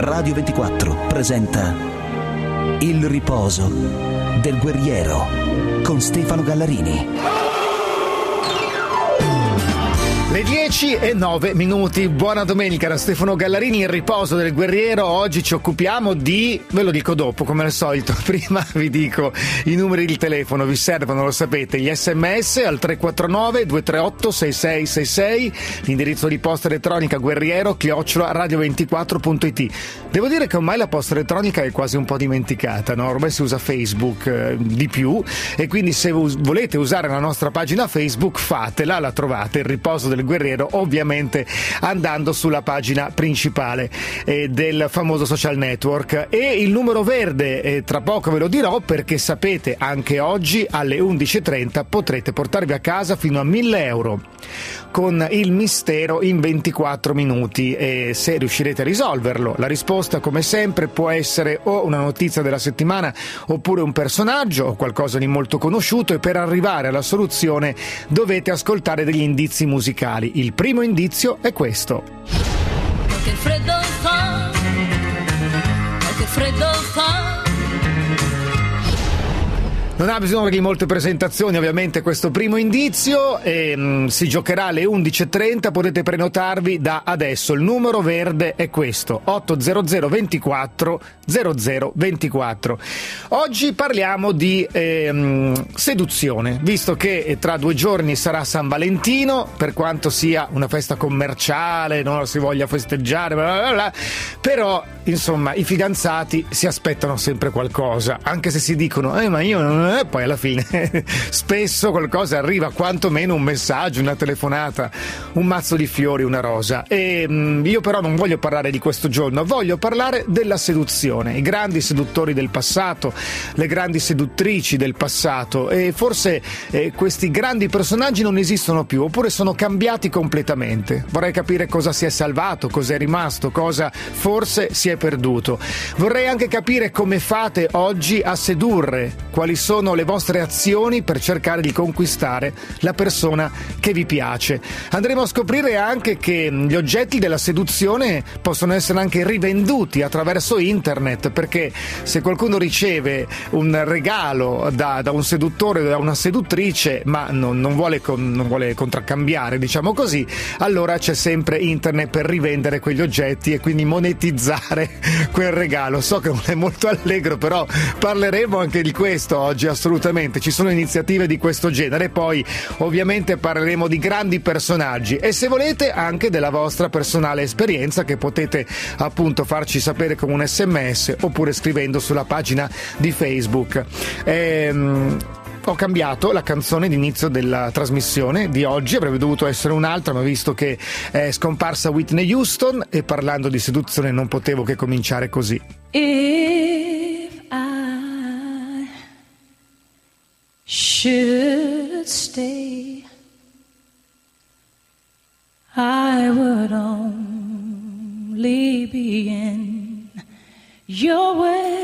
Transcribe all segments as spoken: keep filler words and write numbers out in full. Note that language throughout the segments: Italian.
Radio ventiquattro presenta Il riposo del guerriero con Stefano Gallarini. Le dieci e nove minuti, buona domenica da Stefano Gallarini, il riposo del guerriero. Oggi ci occupiamo di, ve lo dico dopo come al solito, prima vi dico i numeri di telefono, vi servono, lo sapete, gli sms al tre quattro nove due tre otto sei sei sei sei, l'indirizzo di posta elettronica guerriero chiocciola radio ventiquattro punto it. Devo dire che ormai la posta elettronica è quasi un po' dimenticata, no? Ormai si usa Facebook eh, di più, e quindi se us- volete usare la nostra pagina Facebook fatela, la trovate, il riposo del guerriero, ovviamente andando sulla pagina principale eh, del famoso social network. E il numero verde eh, tra poco ve lo dirò, perché sapete, anche oggi alle undici e trenta potrete portarvi a casa fino a mille euro con il mistero in ventiquattro minuti, e se riuscirete a risolverlo. La risposta, come sempre, può essere o una notizia della settimana oppure un personaggio o qualcosa di molto conosciuto, e per arrivare alla soluzione dovete ascoltare degli indizi musicali. Il primo indizio è questo. Che freddo fa, che freddo fa. Non ha bisogno di molte presentazioni, ovviamente, questo primo indizio. E, mh, si giocherà alle undici e trenta, potete prenotarvi da adesso. Il numero verde è questo, otto zero zero ventiquattro zero zero ventiquattro. Oggi parliamo di ehm, seduzione, visto che tra due giorni sarà San Valentino, per quanto sia una festa commerciale, non si voglia festeggiare, bla bla bla, però insomma i fidanzati si aspettano sempre qualcosa, anche se si dicono eh ma io non è, poi alla fine spesso qualcosa arriva, quantomeno un messaggio, una telefonata, un mazzo di fiori, una rosa. E mh, io però non voglio parlare di questo giorno, voglio parlare della seduzione, i grandi seduttori del passato, le grandi seduttrici del passato, e forse eh, questi grandi personaggi non esistono più, oppure sono cambiati completamente. Vorrei capire cosa si è salvato, cosa è rimasto, cosa forse si è perduto. Vorrei anche capire come fate oggi a sedurre, quali sono le vostre azioni per cercare di conquistare la persona che vi piace. Andremo a scoprire anche che gli oggetti della seduzione possono essere anche rivenduti attraverso internet, perché se qualcuno riceve un regalo da, da un seduttore o da una seduttrice, ma non, non, vuole con, non vuole contraccambiare, diciamo così, allora c'è sempre internet per rivendere quegli oggetti e quindi monetizzare quel regalo. So che non è molto allegro, però parleremo anche di questo oggi, assolutamente. Ci sono iniziative di questo genere. Poi ovviamente parleremo di grandi personaggi, e se volete anche della vostra personale esperienza, che potete appunto farci sapere con un sms oppure scrivendo sulla pagina di Facebook. Ehm Ho cambiato la canzone d'inizio della trasmissione di oggi, avrebbe dovuto essere un'altra, ma visto che è scomparsa Whitney Houston, e parlando di seduzione non potevo che cominciare così. If I should stay, I would only be in your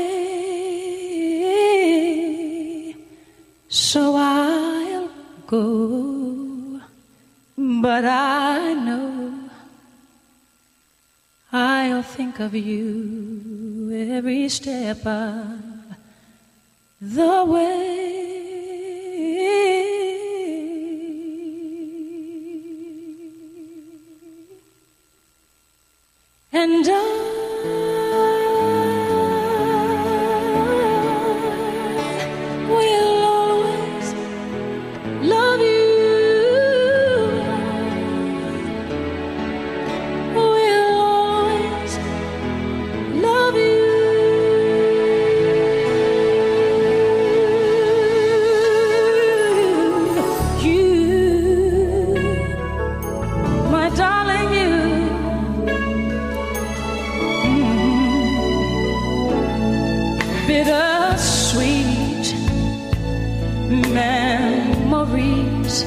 way, so I'll go, but I know I'll think of you every step of the way. And I will always love you. Will always love you. You, my darling, you. Bittersweet memories,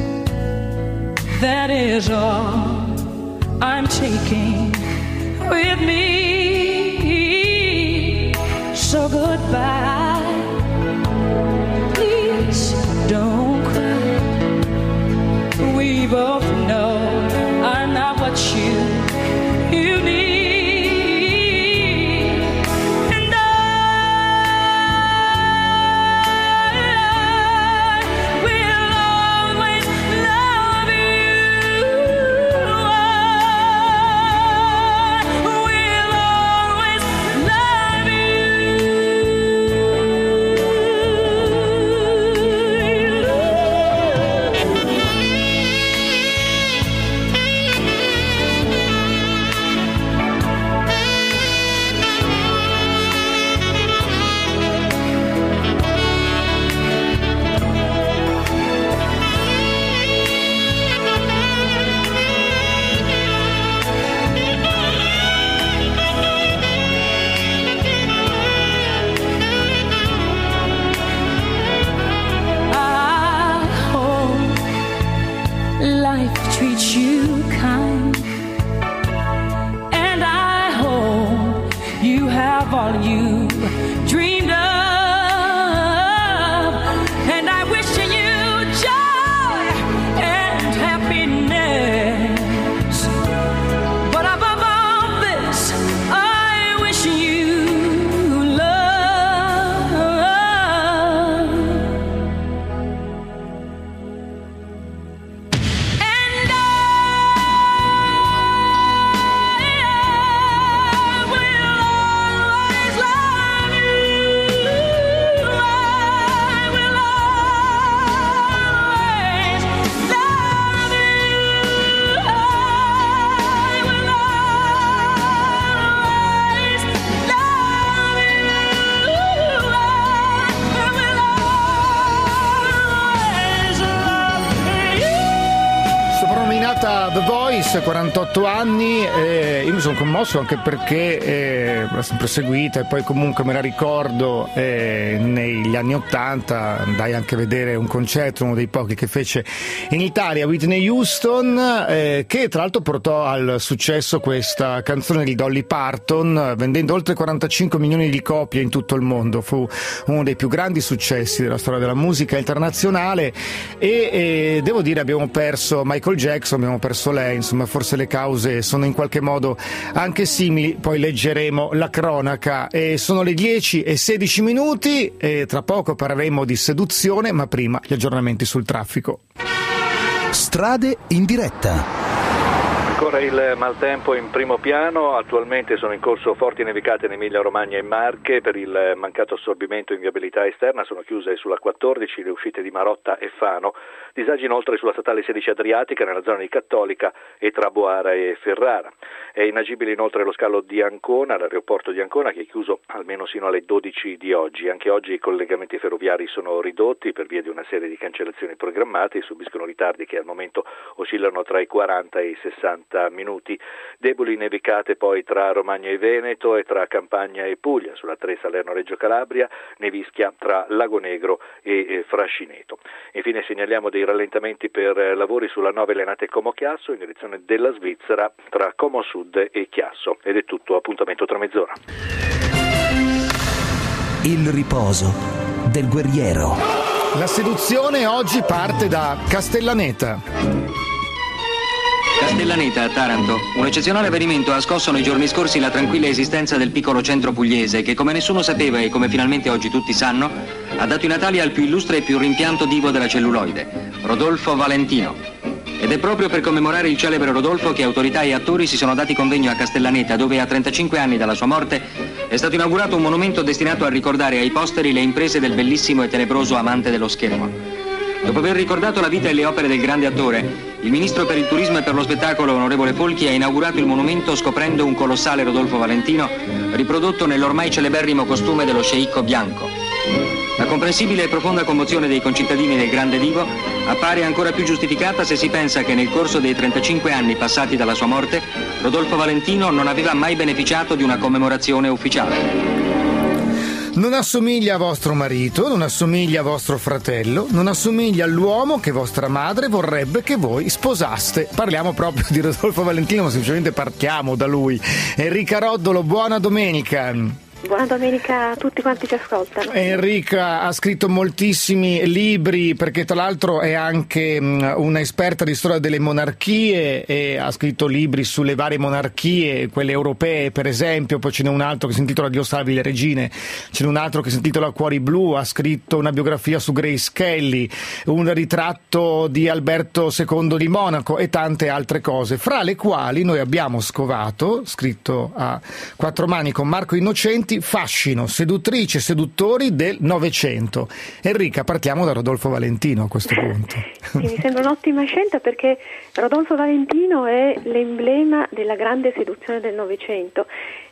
that is all I'm taking with me. So goodbye, please don't cry. We both know I'm not what you, you need. da The Voice, quarantotto anni, e io mi sono commosso anche perché eh, l'ho sempre seguita e poi comunque me la ricordo eh, negli anni ottanta, andai anche a vedere un concerto, uno dei pochi che fece in Italia, Whitney Houston, eh, che tra l'altro portò al successo questa canzone di Dolly Parton, vendendo oltre quarantacinque milioni di copie in tutto il mondo. Fu uno dei più grandi successi della storia della musica internazionale e, e devo dire abbiamo perso Michael Jackson, abbiamo perso lei, insomma forse le cause sono in qualche modo anche simili, poi leggeremo la cronaca. E sono le dieci e sedici minuti e tra poco parleremo di seduzione, ma prima gli aggiornamenti sul traffico. Strade in diretta. Ancora il maltempo in primo piano, attualmente sono in corso forti nevicate in Emilia Romagna e Marche per il mancato assorbimento in viabilità esterna, sono chiuse sulla quattordici le uscite di Marotta e Fano, disagi inoltre sulla statale sedici Adriatica nella zona di Cattolica e tra Boara e Ferrara. È inagibile inoltre lo scalo di Ancona, l'aeroporto di Ancona che è chiuso almeno sino alle dodici di oggi. Anche oggi i collegamenti ferroviari sono ridotti per via di una serie di cancellazioni programmate e subiscono ritardi che al momento oscillano tra i quaranta e i sessanta minuti. Deboli nevicate poi tra Romagna e Veneto e tra Campania e Puglia, sulla tre Salerno-Reggio Calabria, nevischia tra Lago Negro e Frascineto. Infine segnaliamo dei rallentamenti per lavori sulla nove Lenate Como Chiasso in direzione della Svizzera tra Como Sud e Chiasso. Ed è tutto, appuntamento tra mezz'ora. Il riposo del guerriero. La seduzione oggi parte da Castellaneta. Castellaneta, a Taranto. Un eccezionale avvenimento ha scosso nei giorni scorsi la tranquilla esistenza del piccolo centro pugliese che, come nessuno sapeva e come finalmente oggi tutti sanno, ha dato i natali al più illustre e più rimpianto divo della celluloide, Rodolfo Valentino. Ed è proprio per commemorare il celebre Rodolfo che autorità e attori si sono dati convegno a Castellaneta, dove a trentacinque anni dalla sua morte è stato inaugurato un monumento destinato a ricordare ai posteri le imprese del bellissimo e tenebroso amante dello schermo. Dopo aver ricordato la vita e le opere del grande attore, il ministro per il turismo e per lo spettacolo, onorevole Folchi, ha inaugurato il monumento scoprendo un colossale Rodolfo Valentino riprodotto nell'ormai celeberrimo costume dello sceicco bianco. La comprensibile e profonda commozione dei concittadini del grande divo appare ancora più giustificata se si pensa che nel corso dei trentacinque anni passati dalla sua morte, Rodolfo Valentino non aveva mai beneficiato di una commemorazione ufficiale. Non assomiglia a vostro marito, non assomiglia a vostro fratello, non assomiglia all'uomo che vostra madre vorrebbe che voi sposaste. Parliamo proprio di Rodolfo Valentino, ma semplicemente partiamo da lui. Enrica Roddolo, buona domenica. Buona domenica a tutti quanti ci ascoltano. Enrica ha scritto moltissimi libri perché tra l'altro è anche um, un'esperta di storia delle monarchie e ha scritto libri sulle varie monarchie, quelle europee per esempio, poi ce n'è un altro che si intitola Dio salvi le regine, ce n'è un altro che si intitola Cuori blu, ha scritto una biografia su Grace Kelly, un ritratto di Alberto secondo di Monaco e tante altre cose, fra le quali noi abbiamo scovato, scritto a quattro mani con Marco Innocenti, fascino, seduttrice, seduttori del Novecento. Enrica, partiamo da Rodolfo Valentino a questo punto. Sì, mi sembra un'ottima scelta perché Rodolfo Valentino è l'emblema della grande seduzione del Novecento.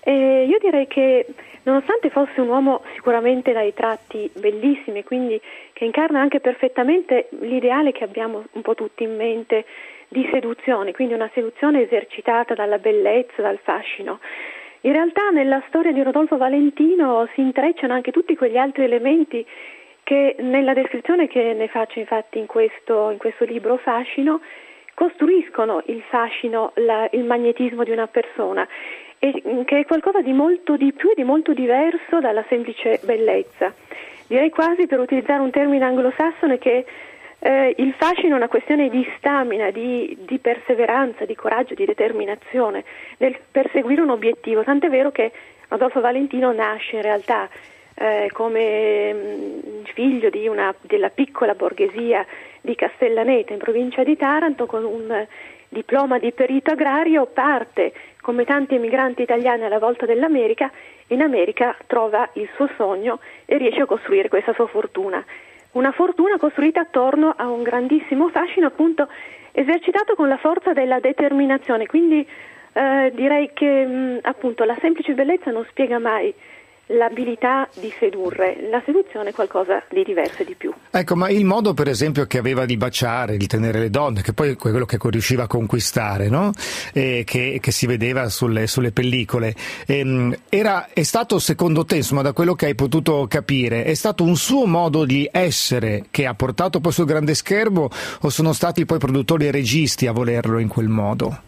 E io direi che nonostante fosse un uomo sicuramente dai tratti bellissimi, quindi che incarna anche perfettamente l'ideale che abbiamo un po' tutti in mente di seduzione, quindi una seduzione esercitata dalla bellezza, dal fascino, in realtà nella storia di Rodolfo Valentino si intrecciano anche tutti quegli altri elementi che nella descrizione che ne faccio infatti in questo, in questo libro Fascino costruiscono il fascino, la, il magnetismo di una persona, e che è qualcosa di molto di più e di molto diverso dalla semplice bellezza. Direi quasi, per utilizzare un termine anglosassone, che Eh, il fascino è una questione di stamina, di, di perseveranza, di coraggio, di determinazione nel perseguire un obiettivo, tant'è vero che Rodolfo Valentino nasce in realtà eh, come mh, figlio di una, della piccola borghesia di Castellaneta in provincia di Taranto, con un diploma di perito agrario, parte come tanti emigranti italiani alla volta dell'America, in America trova il suo sogno e riesce a costruire questa sua fortuna. Una fortuna costruita attorno a un grandissimo fascino, appunto esercitato con la forza della determinazione. Quindi eh, direi che mh, appunto la semplice bellezza non spiega mai l'abilità di sedurre. La seduzione è qualcosa di diverso e di più. Ecco, ma il modo per esempio che aveva di baciare, di tenere le donne, che poi è quello che riusciva a conquistare, no? E che, che si vedeva sulle, sulle pellicole, ehm, era, è stato secondo te, insomma, da quello che hai potuto capire, è stato un suo modo di essere che ha portato poi sul grande schermo, o sono stati poi produttori e registi a volerlo in quel modo?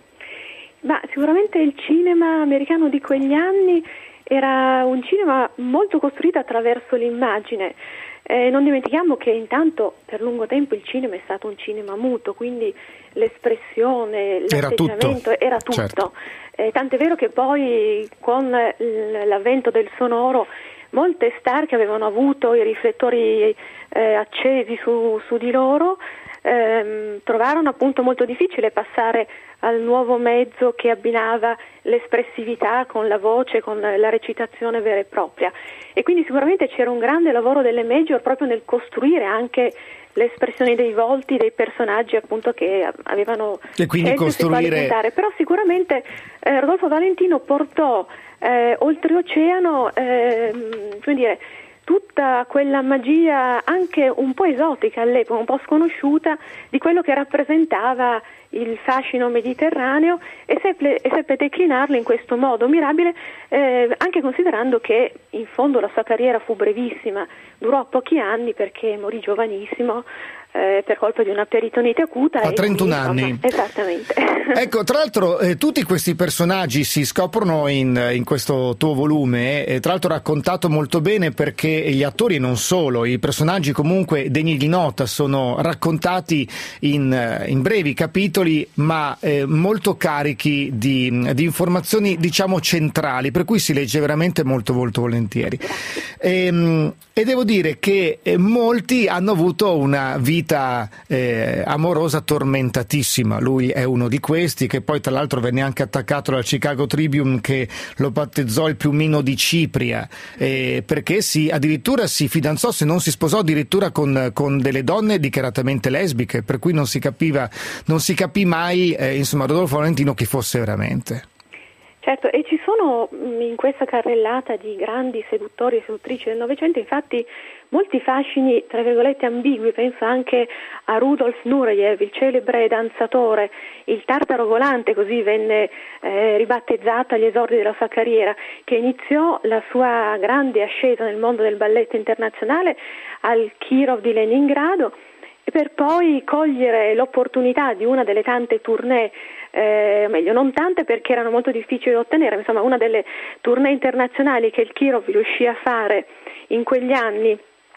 Ma sicuramente il cinema americano di quegli anni era un cinema molto costruito attraverso l'immagine. Eh, non dimentichiamo che intanto per lungo tempo il cinema è stato un cinema muto, quindi l'espressione, l'atteggiamento era tutto. Era tutto. Certo. Eh, tant'è vero che poi con l'avvento del sonoro molte star che avevano avuto i riflettori eh, accesi su, su di loro ehm, trovarono appunto molto difficile passare al nuovo mezzo che abbinava l'espressività con la voce, con la recitazione vera e propria. E quindi sicuramente c'era un grande lavoro delle major proprio nel costruire anche le espressioni dei volti dei personaggi appunto che avevano e quindi costruire. Però sicuramente eh, Rodolfo Valentino portò eh, oltreoceano eh, come dire, tutta quella magia anche un po' esotica all'epoca, un po' sconosciuta, di quello che rappresentava il fascino mediterraneo e seppe, e seppe declinarlo in questo modo mirabile, eh, anche considerando che in fondo la sua carriera fu brevissima, durò pochi anni perché morì giovanissimo eh, per colpa di una peritonite acuta. A trentuno quindi, anni. Insomma, esattamente. Ecco, tra l'altro eh, tutti questi personaggi si scoprono in, in questo tuo volume, eh, tra l'altro raccontato molto bene perché gli attori non solo, i personaggi comunque degni di nota sono raccontati in, in brevi capitoli ma eh, molto carichi di, di informazioni diciamo centrali, per cui si legge veramente molto molto volentieri. E, e devo dire che eh, molti hanno avuto una vita eh, amorosa tormentatissima, lui è uno di questi, che poi tra l'altro venne anche attaccato dal Chicago Tribune che lo battezzò il piumino di Cipria, eh, perché si, addirittura si fidanzò, se non si sposò addirittura con, con delle donne dichiaratamente lesbiche, per cui non si capiva, non si capì mai eh, insomma Rodolfo Valentino chi fosse veramente. Certo, e ci sono in questa carrellata di grandi seduttori e seduttrici del Novecento infatti molti fascini tra virgolette ambigui. Penso anche a Rudolf Nureyev, il celebre danzatore, il tartaro volante, così venne eh, ribattezzato agli esordi della sua carriera, che iniziò la sua grande ascesa nel mondo del balletto internazionale al Kirov di Leningrado per poi cogliere l'opportunità di una delle tante tournée, eh, meglio non tante perché erano molto difficili da ottenere, insomma una delle tournée internazionali che il Kirov riuscì a fare in quegli anni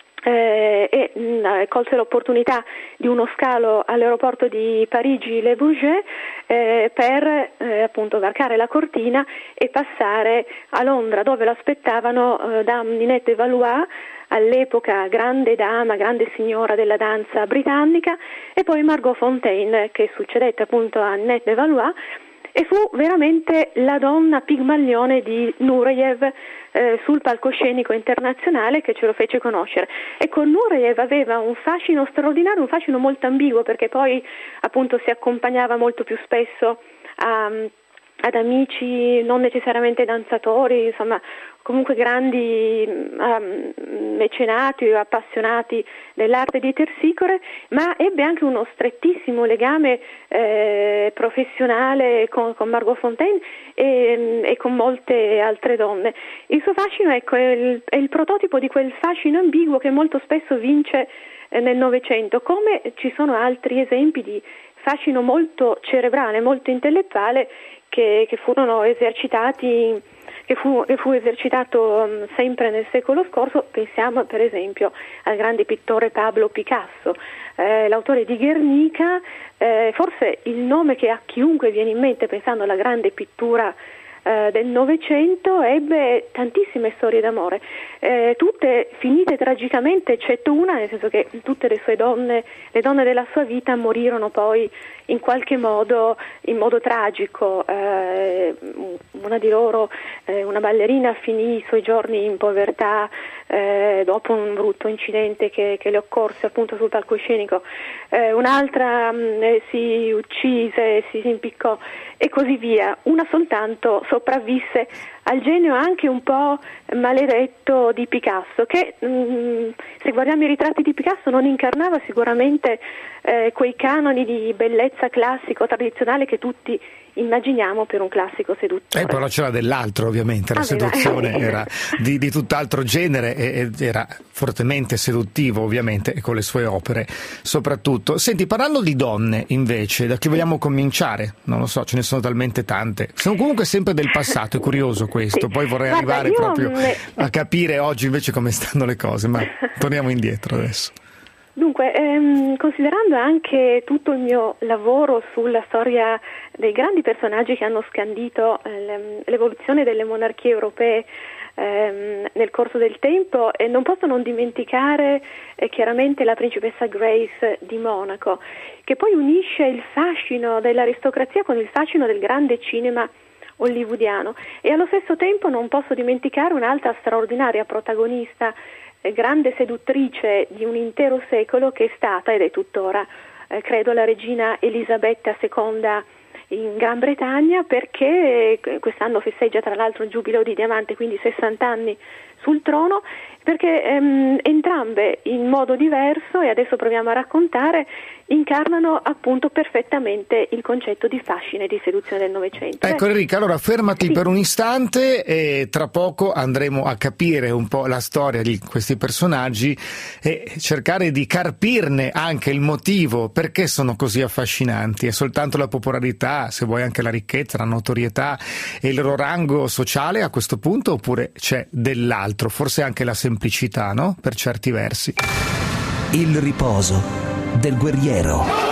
eh, e mh, colse l'opportunità di uno scalo all'aeroporto di Parigi-Le Bourget eh, per eh, appunto varcare la cortina e passare a Londra, dove lo aspettavano eh, Dame Ninette de Valois, all'epoca grande dama, grande signora della danza britannica, e poi Margot Fonteyn, che succedette appunto a Ninette de Valois e fu veramente la donna pigmalione di Nureyev eh, sul palcoscenico internazionale, che ce lo fece conoscere. E con Nureyev aveva un fascino straordinario, un fascino molto ambiguo, perché poi appunto si accompagnava molto più spesso a ad amici non necessariamente danzatori, insomma comunque grandi um, mecenati o appassionati dell'arte di Tersicore, ma ebbe anche uno strettissimo legame eh, professionale con, con Margot Fonteyn e, e con molte altre donne. Il suo fascino, ecco, è il, è il prototipo di quel fascino ambiguo che molto spesso vince eh, nel Novecento, come ci sono altri esempi di fascino molto cerebrale, molto intellettuale che, che furono esercitati, che fu, che fu esercitato um, sempre nel secolo scorso. Pensiamo per esempio al grande pittore Pablo Picasso, eh, l'autore di Guernica, eh, forse il nome che a chiunque viene in mente pensando alla grande pittura eh, del Novecento. Ebbe tantissime storie d'amore, eh, tutte finite tragicamente eccetto una, nel senso che tutte le sue donne, le donne della sua vita morirono poi in qualche modo, in modo tragico. Eh, una di loro, eh, una ballerina, finì i suoi giorni in povertà, eh, dopo un brutto incidente che, che le occorse appunto sul palcoscenico, eh, un'altra mh, eh, si uccise, si impiccò e così via. Una soltanto sopravvisse al genio anche un po' maledetto di Picasso, che mh, se guardiamo i ritratti di Picasso non incarnava sicuramente eh, quei canoni di bellezza classico tradizionale che tutti immaginiamo per un classico seduttore. Eh, però c'era dell'altro, ovviamente, la Aveva... seduzione era di, di tutt'altro genere e, e era fortemente seduttivo, ovviamente, e con le sue opere soprattutto. Senti, parlando di donne invece, da chi vogliamo cominciare? Non lo so, ce ne sono talmente tante, sono comunque sempre del passato, è curioso questo. Sì. Poi vorrei Guarda, arrivare proprio me... a capire oggi invece come stanno le cose, ma torniamo indietro adesso. Dunque, ehm, considerando anche tutto il mio lavoro sulla storia dei grandi personaggi che hanno scandito eh, l'evoluzione delle monarchie europee ehm, nel corso del tempo, e non posso non dimenticare eh, chiaramente la principessa Grace di Monaco, che poi unisce il fascino dell'aristocrazia con il fascino del grande cinema hollywoodiano, e allo stesso tempo non posso dimenticare un'altra straordinaria protagonista, grande seduttrice di un intero secolo, che è stata ed è tuttora, eh, credo, la regina Elisabetta seconda in Gran Bretagna, perché quest'anno festeggia tra l'altro il giubileo di diamante, quindi sessanta anni sul trono, perché ehm, entrambe in modo diverso, e adesso proviamo a raccontare, incarnano appunto perfettamente il concetto di fascino e di seduzione del Novecento. Ecco Enrica, allora fermati sì. per un istante e tra poco andremo a capire un po' la storia di questi personaggi e cercare di carpirne anche il motivo, perché sono così affascinanti. È soltanto la popolarità, se vuoi anche la ricchezza, la notorietà e il loro rango sociale a questo punto, oppure c'è dell'altro, forse anche la semplicità, no? Per certi versi. Il riposo del guerriero.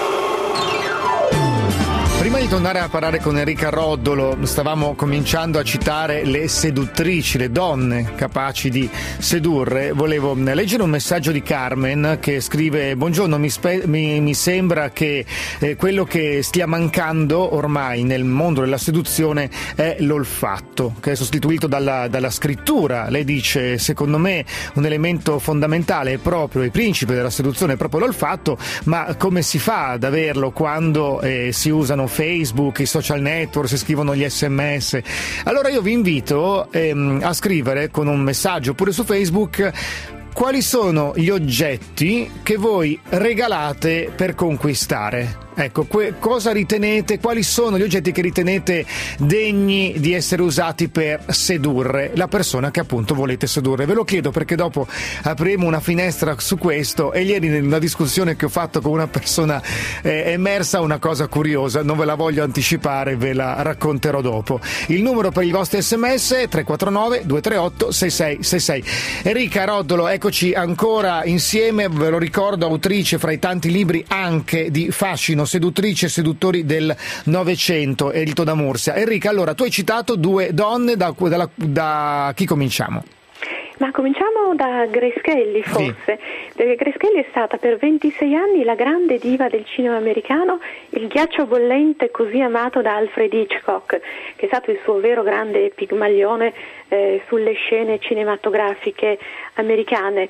Prima di tornare a parlare con Enrica Roddolo, stavamo cominciando a citare le seduttrici, le donne capaci di sedurre. Volevo leggere un messaggio di Carmen che scrive: buongiorno, mi, spe- mi, mi sembra che eh, quello che stia mancando ormai nel mondo della seduzione è l'olfatto, che è sostituito dalla, dalla scrittura. Lei dice: secondo me un elemento fondamentale è proprio il principe della seduzione, è proprio l'olfatto, ma come si fa ad averlo quando eh, si usano Facebook, i social network, si scrivono gli sms? Allora io vi invito ehm, a scrivere con un messaggio pure su Facebook quali sono gli oggetti che voi regalate per conquistare. Ecco, que- cosa ritenete, quali sono gli oggetti che ritenete degni di essere usati per sedurre la persona che appunto volete sedurre? Ve lo chiedo perché dopo apriremo una finestra su questo, e ieri nella discussione che ho fatto con una persona eh, è emersa una cosa curiosa, non ve la voglio anticipare, ve la racconterò dopo. Il numero per i vostri sms è tre quattro nove due tre otto sei sei sei sei. Enrica Roddolo, eccoci ancora insieme, ve lo ricordo, autrice fra i tanti libri anche di fascino, seduttrice e seduttori del Novecento, Edito da Mursia. Enrica, allora tu hai citato due donne, da, da, da chi cominciamo? Ma cominciamo da Grace Kelly, forse, sì. Perché Grace Kelly è stata per ventisei anni la grande diva del cinema americano, il ghiaccio bollente così amato da Alfred Hitchcock, che è stato il suo vero grande pigmalione eh, sulle scene cinematografiche americane.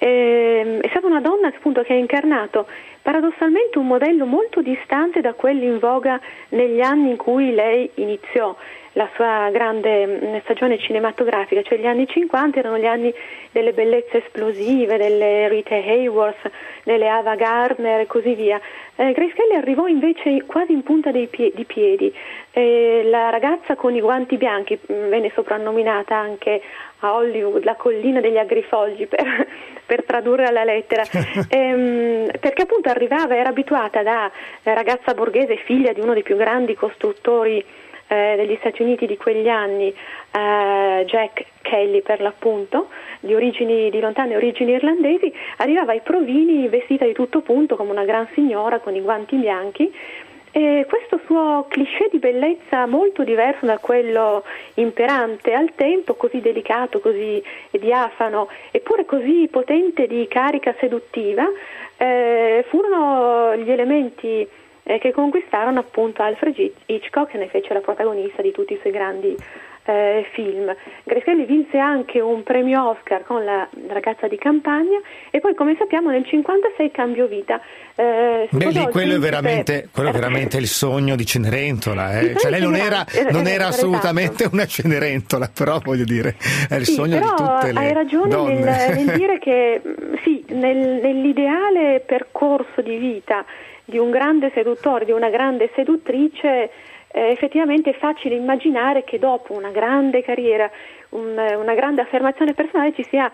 E, è stata una donna appunto che ha incarnato paradossalmente un modello molto distante da quelli in voga negli anni in cui lei iniziò la sua grande stagione cinematografica, cioè gli anni cinquanta erano gli anni delle bellezze esplosive, delle Rita Hayworth, delle Ava Gardner e così via. Eh, Grace Kelly arrivò invece quasi in punta dei pie- di piedi, eh, la ragazza con i guanti bianchi, venne soprannominata anche a Hollywood la collina degli agrifogli per, per tradurre alla lettera, ehm, perché appunto arrivava, era abituata da ragazza borghese, figlia di uno dei più grandi costruttori eh, degli Stati Uniti di quegli anni, eh, Jack Kelly per l'appunto, di origini, di lontane origini irlandesi, arrivava ai provini vestita di tutto punto come una gran signora con i guanti bianchi. E questo suo cliché di bellezza molto diverso da quello imperante al tempo, così delicato, così diafano, eppure così potente di carica seduttiva, eh, furono gli elementi eh, che conquistarono appunto Alfred Hitchcock, e ne fece la protagonista di tutti i suoi grandi eh, film. Grace Kelly vinse anche un premio Oscar con La ragazza di campagna e poi, come sappiamo, nel cinquantasei cambiò vita. Eh, Beh, lì quello è principe... veramente, quello è veramente il sogno di Cenerentola, eh. Cioè, lei non era, non era assolutamente una Cenerentola, però voglio dire, è il sì, sogno di tutte le hai ragione donne. Nel, nel dire che sì, nel, nell'ideale percorso di vita di un grande seduttore, di una grande seduttrice, eh, effettivamente è facile immaginare che dopo una grande carriera, un, una grande affermazione personale, ci sia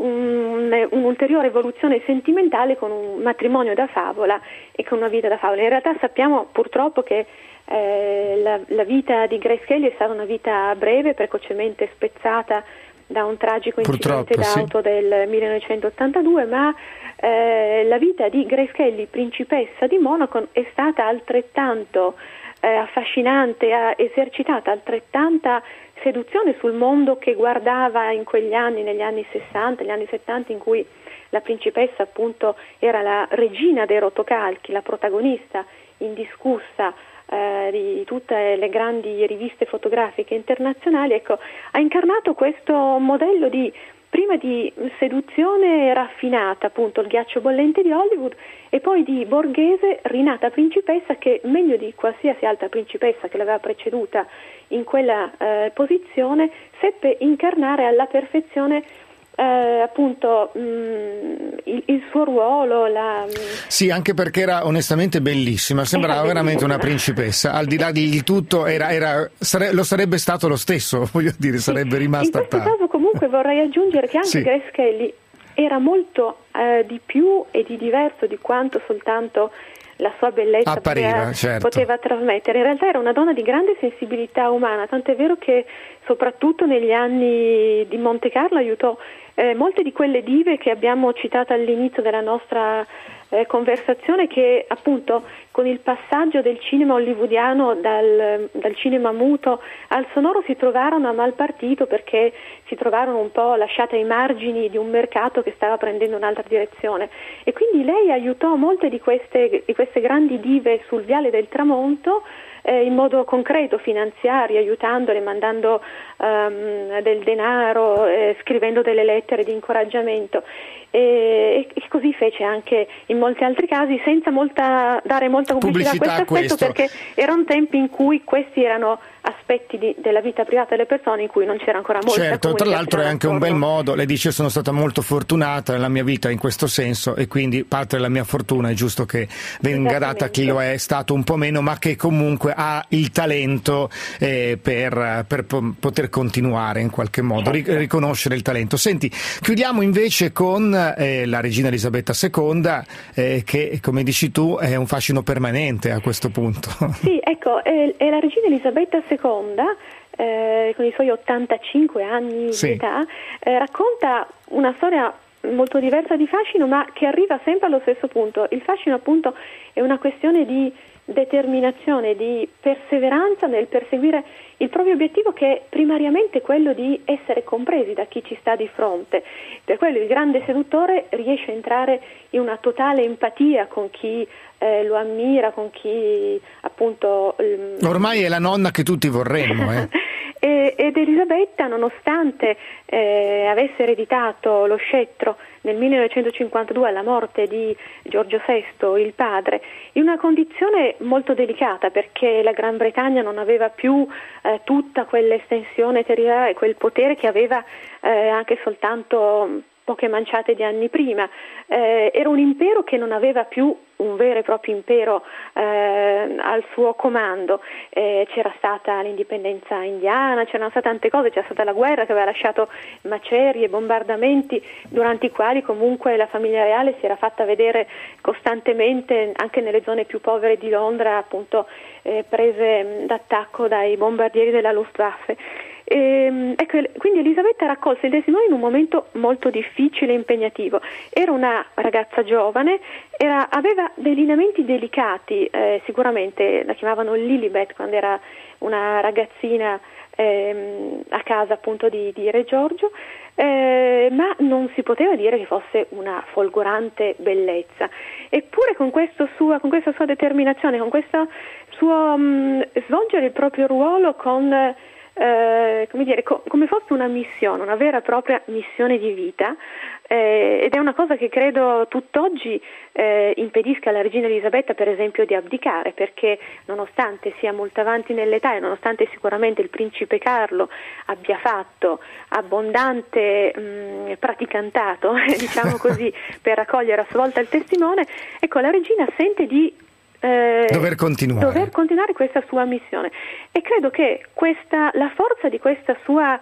un, un'ulteriore evoluzione sentimentale con un matrimonio da favola e con una vita da favola. In realtà sappiamo purtroppo che eh, la, la vita di Grace Kelly è stata una vita breve, precocemente spezzata da un tragico incidente Purtroppo, d'auto sì. del millenovecentottantadue, ma eh, la vita di Grace Kelly, principessa di Monaco, è stata altrettanto eh, affascinante, ha esercitato altrettanta seduzione sul mondo che guardava in quegli anni, negli anni sessanta, negli anni settanta, in cui la principessa appunto era la regina dei rotocalchi, la protagonista indiscussa Eh, di tutte le grandi riviste fotografiche internazionali. Ecco, ha incarnato questo modello di prima di seduzione raffinata, appunto il ghiaccio bollente di Hollywood, e poi di borghese rinata principessa che, meglio di qualsiasi altra principessa che l'aveva preceduta in quella eh, posizione, seppe incarnare alla perfezione Eh, appunto mh, il, il suo ruolo. La... Sì, anche perché era onestamente bellissima, sembrava Era veramente bellissima. una principessa, al di là di tutto era, era, sare, lo sarebbe stato lo stesso, voglio dire, sarebbe rimasta in questo tale. caso comunque vorrei aggiungere che anche Sì. Grace Kelly era molto eh, di più e di diverso di quanto soltanto la sua bellezza Appariva, poteva, certo. poteva trasmettere. In realtà era una donna di grande sensibilità umana, tant'è vero che soprattutto negli anni di Monte Carlo aiutò eh, molte di quelle dive che abbiamo citato all'inizio della nostra eh, conversazione, che appunto con il passaggio del cinema hollywoodiano dal, dal cinema muto al sonoro si trovarono a mal partito, perché si trovarono un po' lasciate ai margini di un mercato che stava prendendo un'altra direzione, e quindi lei aiutò molte di queste, di queste grandi dive sul viale del tramonto eh, in modo concreto, finanziario, aiutandole, mandando um, del denaro, eh, scrivendo delle lettere di incoraggiamento. E, e così fece anche in molti altri casi, senza molta, dare molta pubblicità, Pubblicità a questo aspetto, a questo. perché erano tempi in cui questi erano aspetti di, della vita privata delle persone in cui non c'era ancora molta Certo, tra l'altro è anche un bel attorno. modo, lei dice sono stata molto fortunata nella mia vita in questo senso, e quindi parte della mia fortuna è giusto che venga data a chi lo è stato un po' meno, ma che comunque ha il talento eh, per, per po- poter continuare in qualche modo, ric- riconoscere il talento. Senti, chiudiamo invece con eh, la regina Elisabetta seconda, eh, che come dici tu è un fascino permanente a questo punto. Sì, ecco, è, è la regina Elisabetta seconda, eh, con i suoi ottantacinque anni Sì. di età, eh, racconta una storia molto diversa di fascino, ma che arriva sempre allo stesso punto. Il fascino appunto è una questione di determinazione, di perseveranza nel perseguire il proprio obiettivo, che è primariamente quello di essere compresi da chi ci sta di fronte. Per quello il grande seduttore riesce a entrare in una totale empatia con chi eh, lo ammira, con chi appunto... Ehm... Ormai è la nonna che tutti vorremmo, eh. e, ed Elisabetta, nonostante eh, avesse ereditato lo scettro nel millenovecentocinquantadue alla morte di Giorgio sesto, il padre, in una condizione molto delicata, perché la Gran Bretagna non aveva più eh, tutta quell'estensione territoriale e quel potere che aveva eh, anche soltanto poche manciate di anni prima. Eh, era un impero che non aveva più un vero e proprio impero eh, al suo comando. Eh, c'era stata l'indipendenza indiana, c'erano state tante cose, c'era stata la guerra che aveva lasciato macerie, bombardamenti, durante i quali comunque la famiglia reale si era fatta vedere costantemente anche nelle zone più povere di Londra, appunto eh, prese d'attacco dai bombardieri della Luftwaffe. E, ecco, quindi Elisabetta raccolse il testimone in un momento molto difficile e impegnativo. Era una ragazza giovane, era, aveva dei lineamenti delicati, eh, sicuramente la chiamavano Lilibet quando era una ragazzina ehm, a casa appunto di, di Re Giorgio, eh, ma non si poteva dire che fosse una folgorante bellezza. Eppure con, questo sua, con questa sua determinazione, con questo suo mh, svolgere il proprio ruolo con eh, come dire, co- come fosse una missione, una vera e propria missione di vita, eh, ed è una cosa che credo tutt'oggi eh, impedisca alla regina Elisabetta, per esempio, di abdicare, perché nonostante sia molto avanti nell'età e nonostante sicuramente il principe Carlo abbia fatto abbondante mh, praticantato, diciamo così, per raccogliere a sua volta il testimone, ecco, la regina sente di Eh, dover continuare. dover continuare questa sua missione, e credo che questa, la forza di questa sua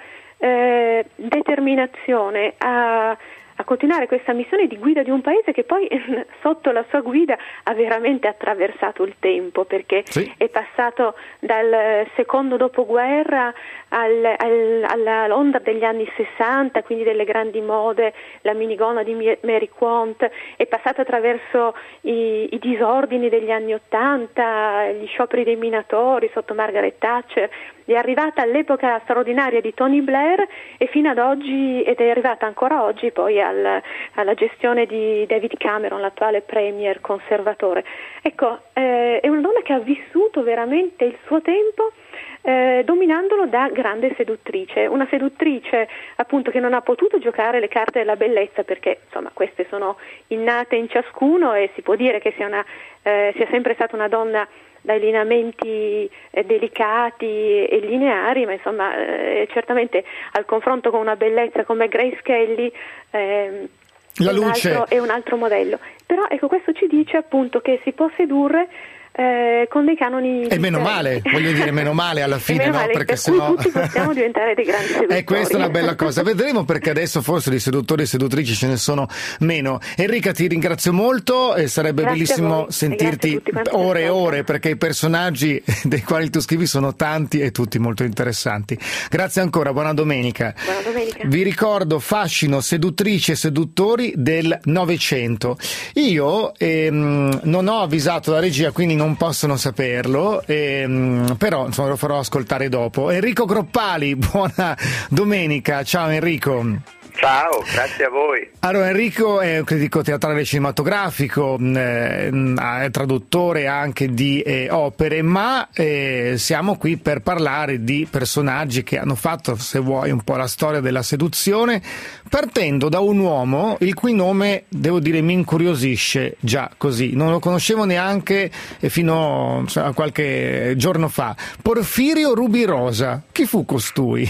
eh, determinazione a, a continuare questa missione di guida di un paese che poi sotto la sua guida ha veramente attraversato il tempo, perché sì. è passato dal secondo dopoguerra al, al, alla Londra degli anni sessanta, quindi delle grandi mode, la minigonna di Mary Quant, è passata attraverso i, i disordini degli anni ottanta, gli scioperi dei minatori sotto Margaret Thatcher, è arrivata all'epoca straordinaria di Tony Blair e fino ad oggi, ed è arrivata ancora oggi poi al, alla gestione di David Cameron, l'attuale premier conservatore. Ecco, eh, è una donna che ha vissuto veramente il suo tempo Eh, dominandolo da grande seduttrice, una seduttrice appunto che non ha potuto giocare le carte della bellezza, perché insomma queste sono innate in ciascuno e si può dire che sia, una, eh, sia sempre stata una donna dai lineamenti eh, delicati e lineari, ma insomma eh, certamente al confronto con una bellezza come Grace Kelly eh, la è, un luce. altro, è un altro modello. Però ecco, questo ci dice appunto che si può sedurre Eh, con dei canoni e meno male, voglio dire, meno male alla fine, no? Male, Perché per sennò cui tutti possiamo diventare dei grandi seduttori. E questa è una bella cosa, vedremo, perché adesso forse di seduttori e seduttrici ce ne sono meno. Enrica, ti ringrazio molto e sarebbe grazie bellissimo sentirti ore e ore, perché i personaggi dei quali tu scrivi sono tanti e tutti molto interessanti. Grazie ancora, buona domenica. Buona domenica. Vi ricordo Fascino, seduttrici e seduttori del Novecento. Io ehm, non ho avvisato la regia, quindi non possono saperlo, ehm, però insomma, lo farò ascoltare dopo. Enrico Groppali, buona domenica. Ciao Enrico. Ciao, grazie a voi. Allora, Enrico è un critico teatrale e cinematografico, eh, è traduttore anche di eh, opere, ma eh, siamo qui per parlare di personaggi che hanno fatto, se vuoi, un po' la storia della seduzione, partendo da un uomo il cui nome, devo dire, mi incuriosisce già così. Non lo conoscevo neanche fino a qualche giorno fa. Porfirio Rubirosa. Chi fu costui?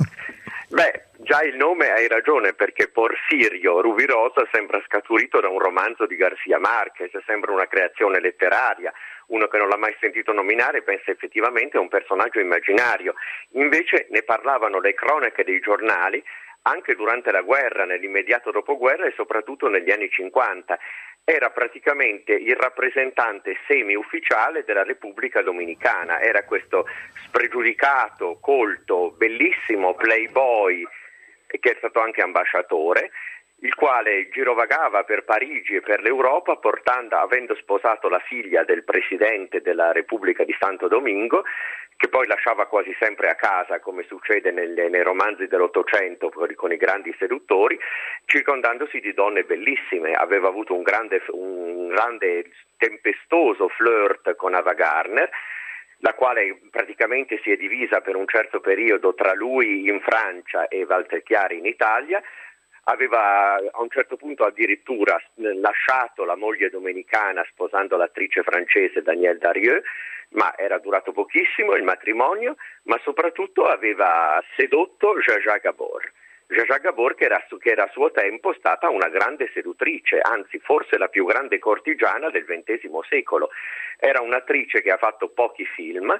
Beh, già il nome hai ragione, perché Porfirio Rubirosa sembra scaturito da un romanzo di García Márquez, sembra una creazione letteraria. Uno che non l'ha mai sentito nominare pensa effettivamente a un personaggio immaginario. Invece ne parlavano le cronache dei giornali anche durante la guerra, nell'immediato dopoguerra e soprattutto negli anni cinquanta. Era praticamente il rappresentante semi-ufficiale della Repubblica Dominicana, era questo spregiudicato, colto, bellissimo playboy, che è stato anche ambasciatore, il quale girovagava per Parigi e per l'Europa portando, avendo sposato la figlia del presidente della Repubblica di Santo Domingo, che poi lasciava quasi sempre a casa, come succede nelle, nei romanzi dell'Ottocento con i grandi seduttori, circondandosi di donne bellissime. Aveva avuto un grande, un grande tempestoso flirt con Ava Gardner, la quale praticamente si è divisa per un certo periodo tra lui in Francia e Walter Chiari in Italia. Aveva a un certo punto addirittura lasciato la moglie domenicana sposando l'attrice francese Danielle Darieux, ma era durato pochissimo il matrimonio, ma soprattutto aveva sedotto Zsa Gabor. Zsa Gabor che era, che era a suo tempo stata una grande seduttrice, anzi forse la più grande cortigiana del ventesimo secolo. Era un'attrice che ha fatto pochi film,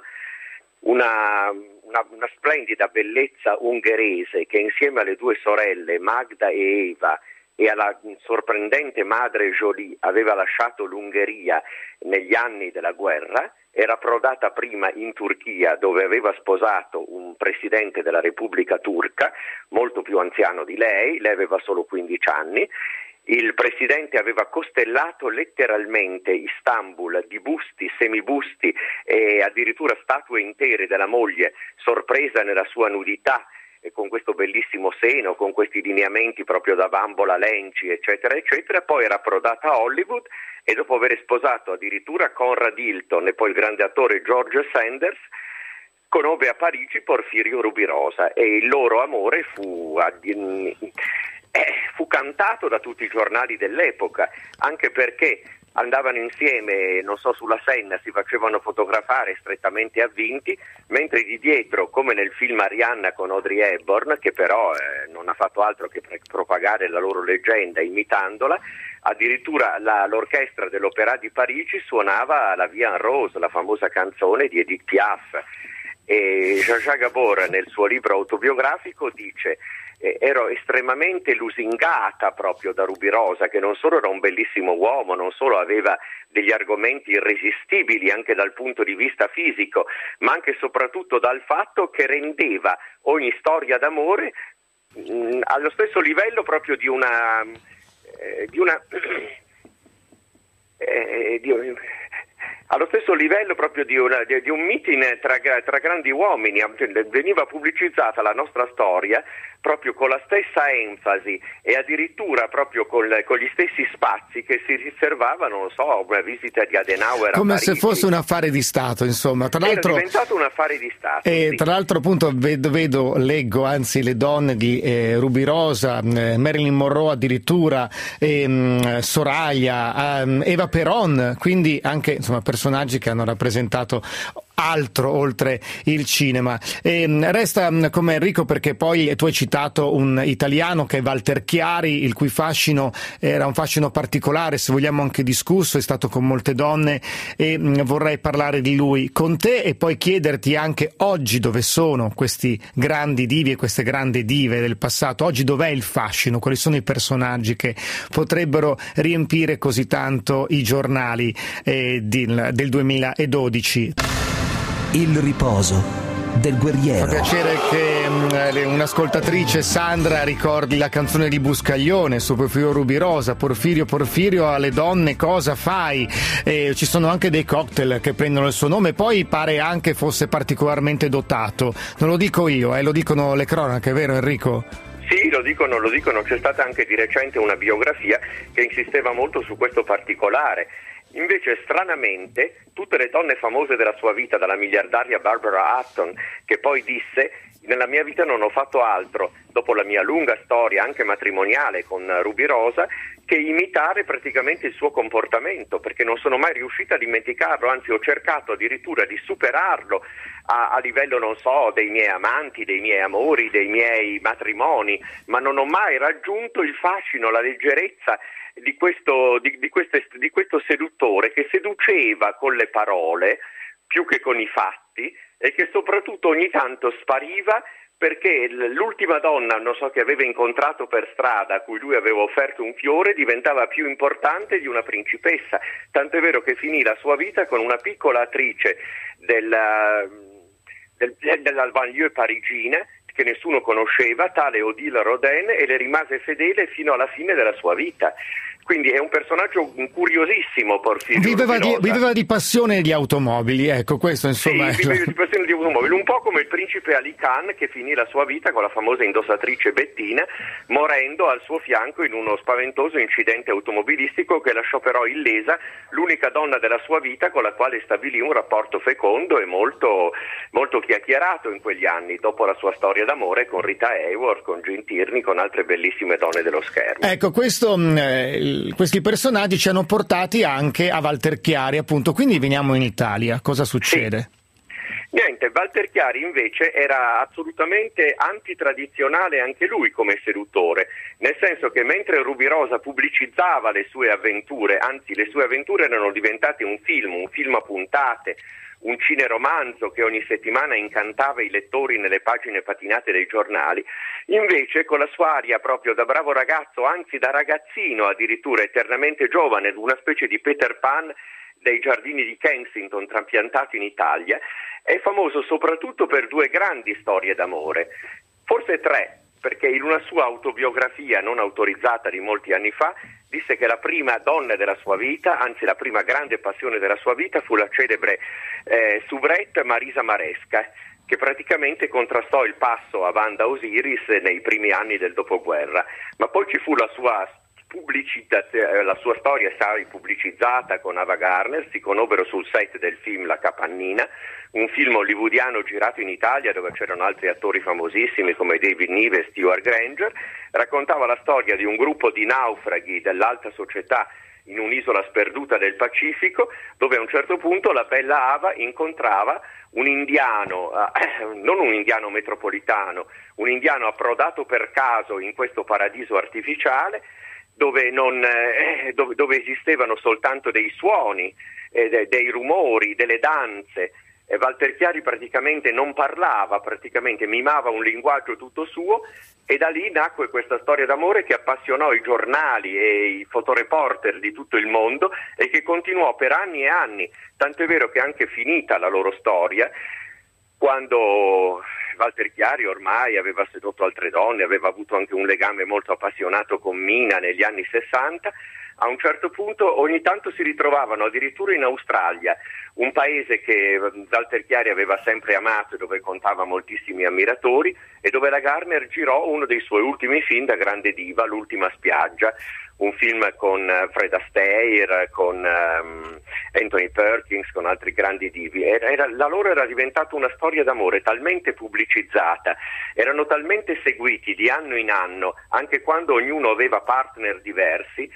una, una, una splendida bellezza ungherese che insieme alle due sorelle Magda e Eva e alla sorprendente madre Jolie aveva lasciato l'Ungheria negli anni della guerra. Era approdata prima in Turchia, dove aveva sposato un presidente della Repubblica Turca, molto più anziano di lei, lei aveva solo quindici anni. Il presidente aveva costellato letteralmente Istanbul di busti, semibusti e addirittura statue intere della moglie, sorpresa nella sua nudità, e con questo bellissimo seno, con questi lineamenti proprio da bambola Lenci, eccetera, eccetera. Poi era approdata a Hollywood e dopo aver sposato addirittura Conrad Hilton e poi il grande attore George Sanders, conobbe a Parigi Porfirio Rubirosa e il loro amore fu, eh, fu cantato da tutti i giornali dell'epoca, anche perché andavano insieme, non so, sulla Senna, si facevano fotografare strettamente avvinti, mentre di dietro, come nel film Arianna con Audrey Hepburn, che però eh, non ha fatto altro che propagare la loro leggenda imitandola, addirittura la, l'orchestra dell'Opéra di Parigi suonava la Vie en Rose, la famosa canzone di Edith Piaf. E Jean-Jacques Gabor nel suo libro autobiografico dice: eh, ero estremamente lusingata proprio da Rubirosa, che non solo era un bellissimo uomo, non solo aveva degli argomenti irresistibili anche dal punto di vista fisico, ma anche e soprattutto dal fatto che rendeva ogni storia d'amore mh, allo stesso livello proprio di una eh, di una eh, di, allo stesso livello proprio di, una, di, di un meeting tra, tra grandi uomini. Veniva pubblicizzata la nostra storia proprio con la stessa enfasi e addirittura proprio con, con gli stessi spazi che si riservavano, non so, una visita di Adenauer come a Parigi. Se fosse un affare di Stato, insomma. Tra l'altro, era diventato un affare di Stato. E sì. Tra l'altro, appunto, vedo, vedo, leggo, anzi, le donne di eh, Rubirosa, eh, Marilyn Monroe addirittura, eh, Soraya, eh, Eva Peron, quindi anche, insomma, personaggi che hanno rappresentato altro oltre il cinema. E resta come Enrico, perché poi tu hai citato un italiano che è Walter Chiari, il cui fascino era un fascino particolare, se vogliamo anche discusso, è stato con molte donne, e vorrei parlare di lui con te e poi chiederti anche oggi dove sono questi grandi divi e queste grandi dive del passato. Oggi dov'è il fascino? Quali sono i personaggi che potrebbero riempire così tanto i giornali eh, del, del duemiladodici? Il riposo del guerriero. Fa piacere che mh, un'ascoltatrice, Sandra, ricordi la canzone di Buscaglione su Porfirio Rubirosa. Porfirio, Porfirio, alle donne cosa fai? E ci sono anche dei cocktail che prendono il suo nome, poi pare anche fosse particolarmente dotato. Non lo dico io, eh, lo dicono le cronache, vero Enrico? Sì, lo dicono, lo dicono. C'è stata anche di recente una biografia che insisteva molto su questo particolare. Invece, stranamente, tutte le donne famose della sua vita, dalla miliardaria Barbara Hutton, che poi disse: nella mia vita non ho fatto altro, dopo la mia lunga storia anche matrimoniale con Rubirosa, che imitare praticamente il suo comportamento, perché non sono mai riuscita a dimenticarlo, anzi ho cercato addirittura di superarlo a, a livello, non so, dei miei amanti, dei miei amori, dei miei matrimoni, ma non ho mai raggiunto il fascino, la leggerezza di questo, di, di, queste, di questo seduttore che seduceva con le parole più che con i fatti e che soprattutto ogni tanto spariva, perché l'ultima donna, non so, che aveva incontrato per strada, a cui lui aveva offerto un fiore, diventava più importante di una principessa, tant'è vero che finì la sua vita con una piccola attrice della, del, della banlieue parigina che nessuno conosceva, tale Odile Rodin, e le rimase fedele fino alla fine della sua vita. Quindi è un personaggio curiosissimo, Porfirio viveva Rubirosa. di, viveva di passione di automobili, ecco, questo insomma. Sì, viveva di passione di automobili, un po' come il principe Ali Khan, che finì la sua vita con la famosa indossatrice Bettina, morendo al suo fianco in uno spaventoso incidente automobilistico che lasciò però illesa l'unica donna della sua vita, con la quale stabilì un rapporto fecondo e molto, molto chiacchierato in quegli anni, dopo la sua storia d'amore con Rita Hayworth, con Gene Tierney, con altre bellissime donne dello schermo. Ecco, questo, eh, questi personaggi ci hanno portati anche a Walter Chiari, appunto, quindi veniamo in Italia, cosa succede? Sì. Niente, Walter Chiari invece era assolutamente antitradizionale anche lui come seduttore, nel senso che mentre Rubirosa pubblicizzava le sue avventure, anzi le sue avventure erano diventate un film, un film a puntate, un cineromanzo che ogni settimana incantava i lettori nelle pagine patinate dei giornali, invece con la sua aria proprio da bravo ragazzo, anzi da ragazzino addirittura eternamente giovane, una specie di Peter Pan dei giardini di Kensington trapiantati in Italia, è famoso soprattutto per due grandi storie d'amore, forse tre, perché in una sua autobiografia non autorizzata di molti anni fa disse che la prima donna della sua vita, anzi la prima grande passione della sua vita, fu la celebre eh, soubrette Marisa Maresca, che praticamente contrastò il passo a Wanda Osiris nei primi anni del dopoguerra, ma poi ci fu la sua pubblicizzazione, la sua storia è stata pubblicizzata con Ava Gardner, si conobbero sul set del film La Capannina, un film hollywoodiano girato in Italia dove c'erano altri attori famosissimi come David Niven e Stewart Granger. Raccontava la storia di un gruppo di naufraghi dell'alta società in un'isola sperduta del Pacifico, dove a un certo punto la bella Ava incontrava un indiano, eh, non un indiano metropolitano, un indiano approdato per caso in questo paradiso artificiale dove, non, eh, dove, dove esistevano soltanto dei suoni, eh, dei rumori, delle danze. E Walter Chiari praticamente non parlava, praticamente mimava un linguaggio tutto suo, e da lì nacque questa storia d'amore che appassionò i giornali e i fotoreporter di tutto il mondo e che continuò per anni e anni, tanto è vero che anche finita la loro storia, quando Walter Chiari ormai aveva sedotto altre donne, aveva avuto anche un legame molto appassionato con Mina negli anni sessanta, a un certo punto ogni tanto si ritrovavano addirittura in Australia, un paese che Walter Chiari aveva sempre amato e dove contava moltissimi ammiratori, e dove la Gardner girò uno dei suoi ultimi film da grande diva, L'ultima spiaggia, un film con Fred Astaire, con um, Anthony Perkins, con altri grandi divi. Era, era, la loro era diventata una storia d'amore talmente pubblicizzata, erano talmente seguiti di anno in anno, anche quando ognuno aveva partner diversi,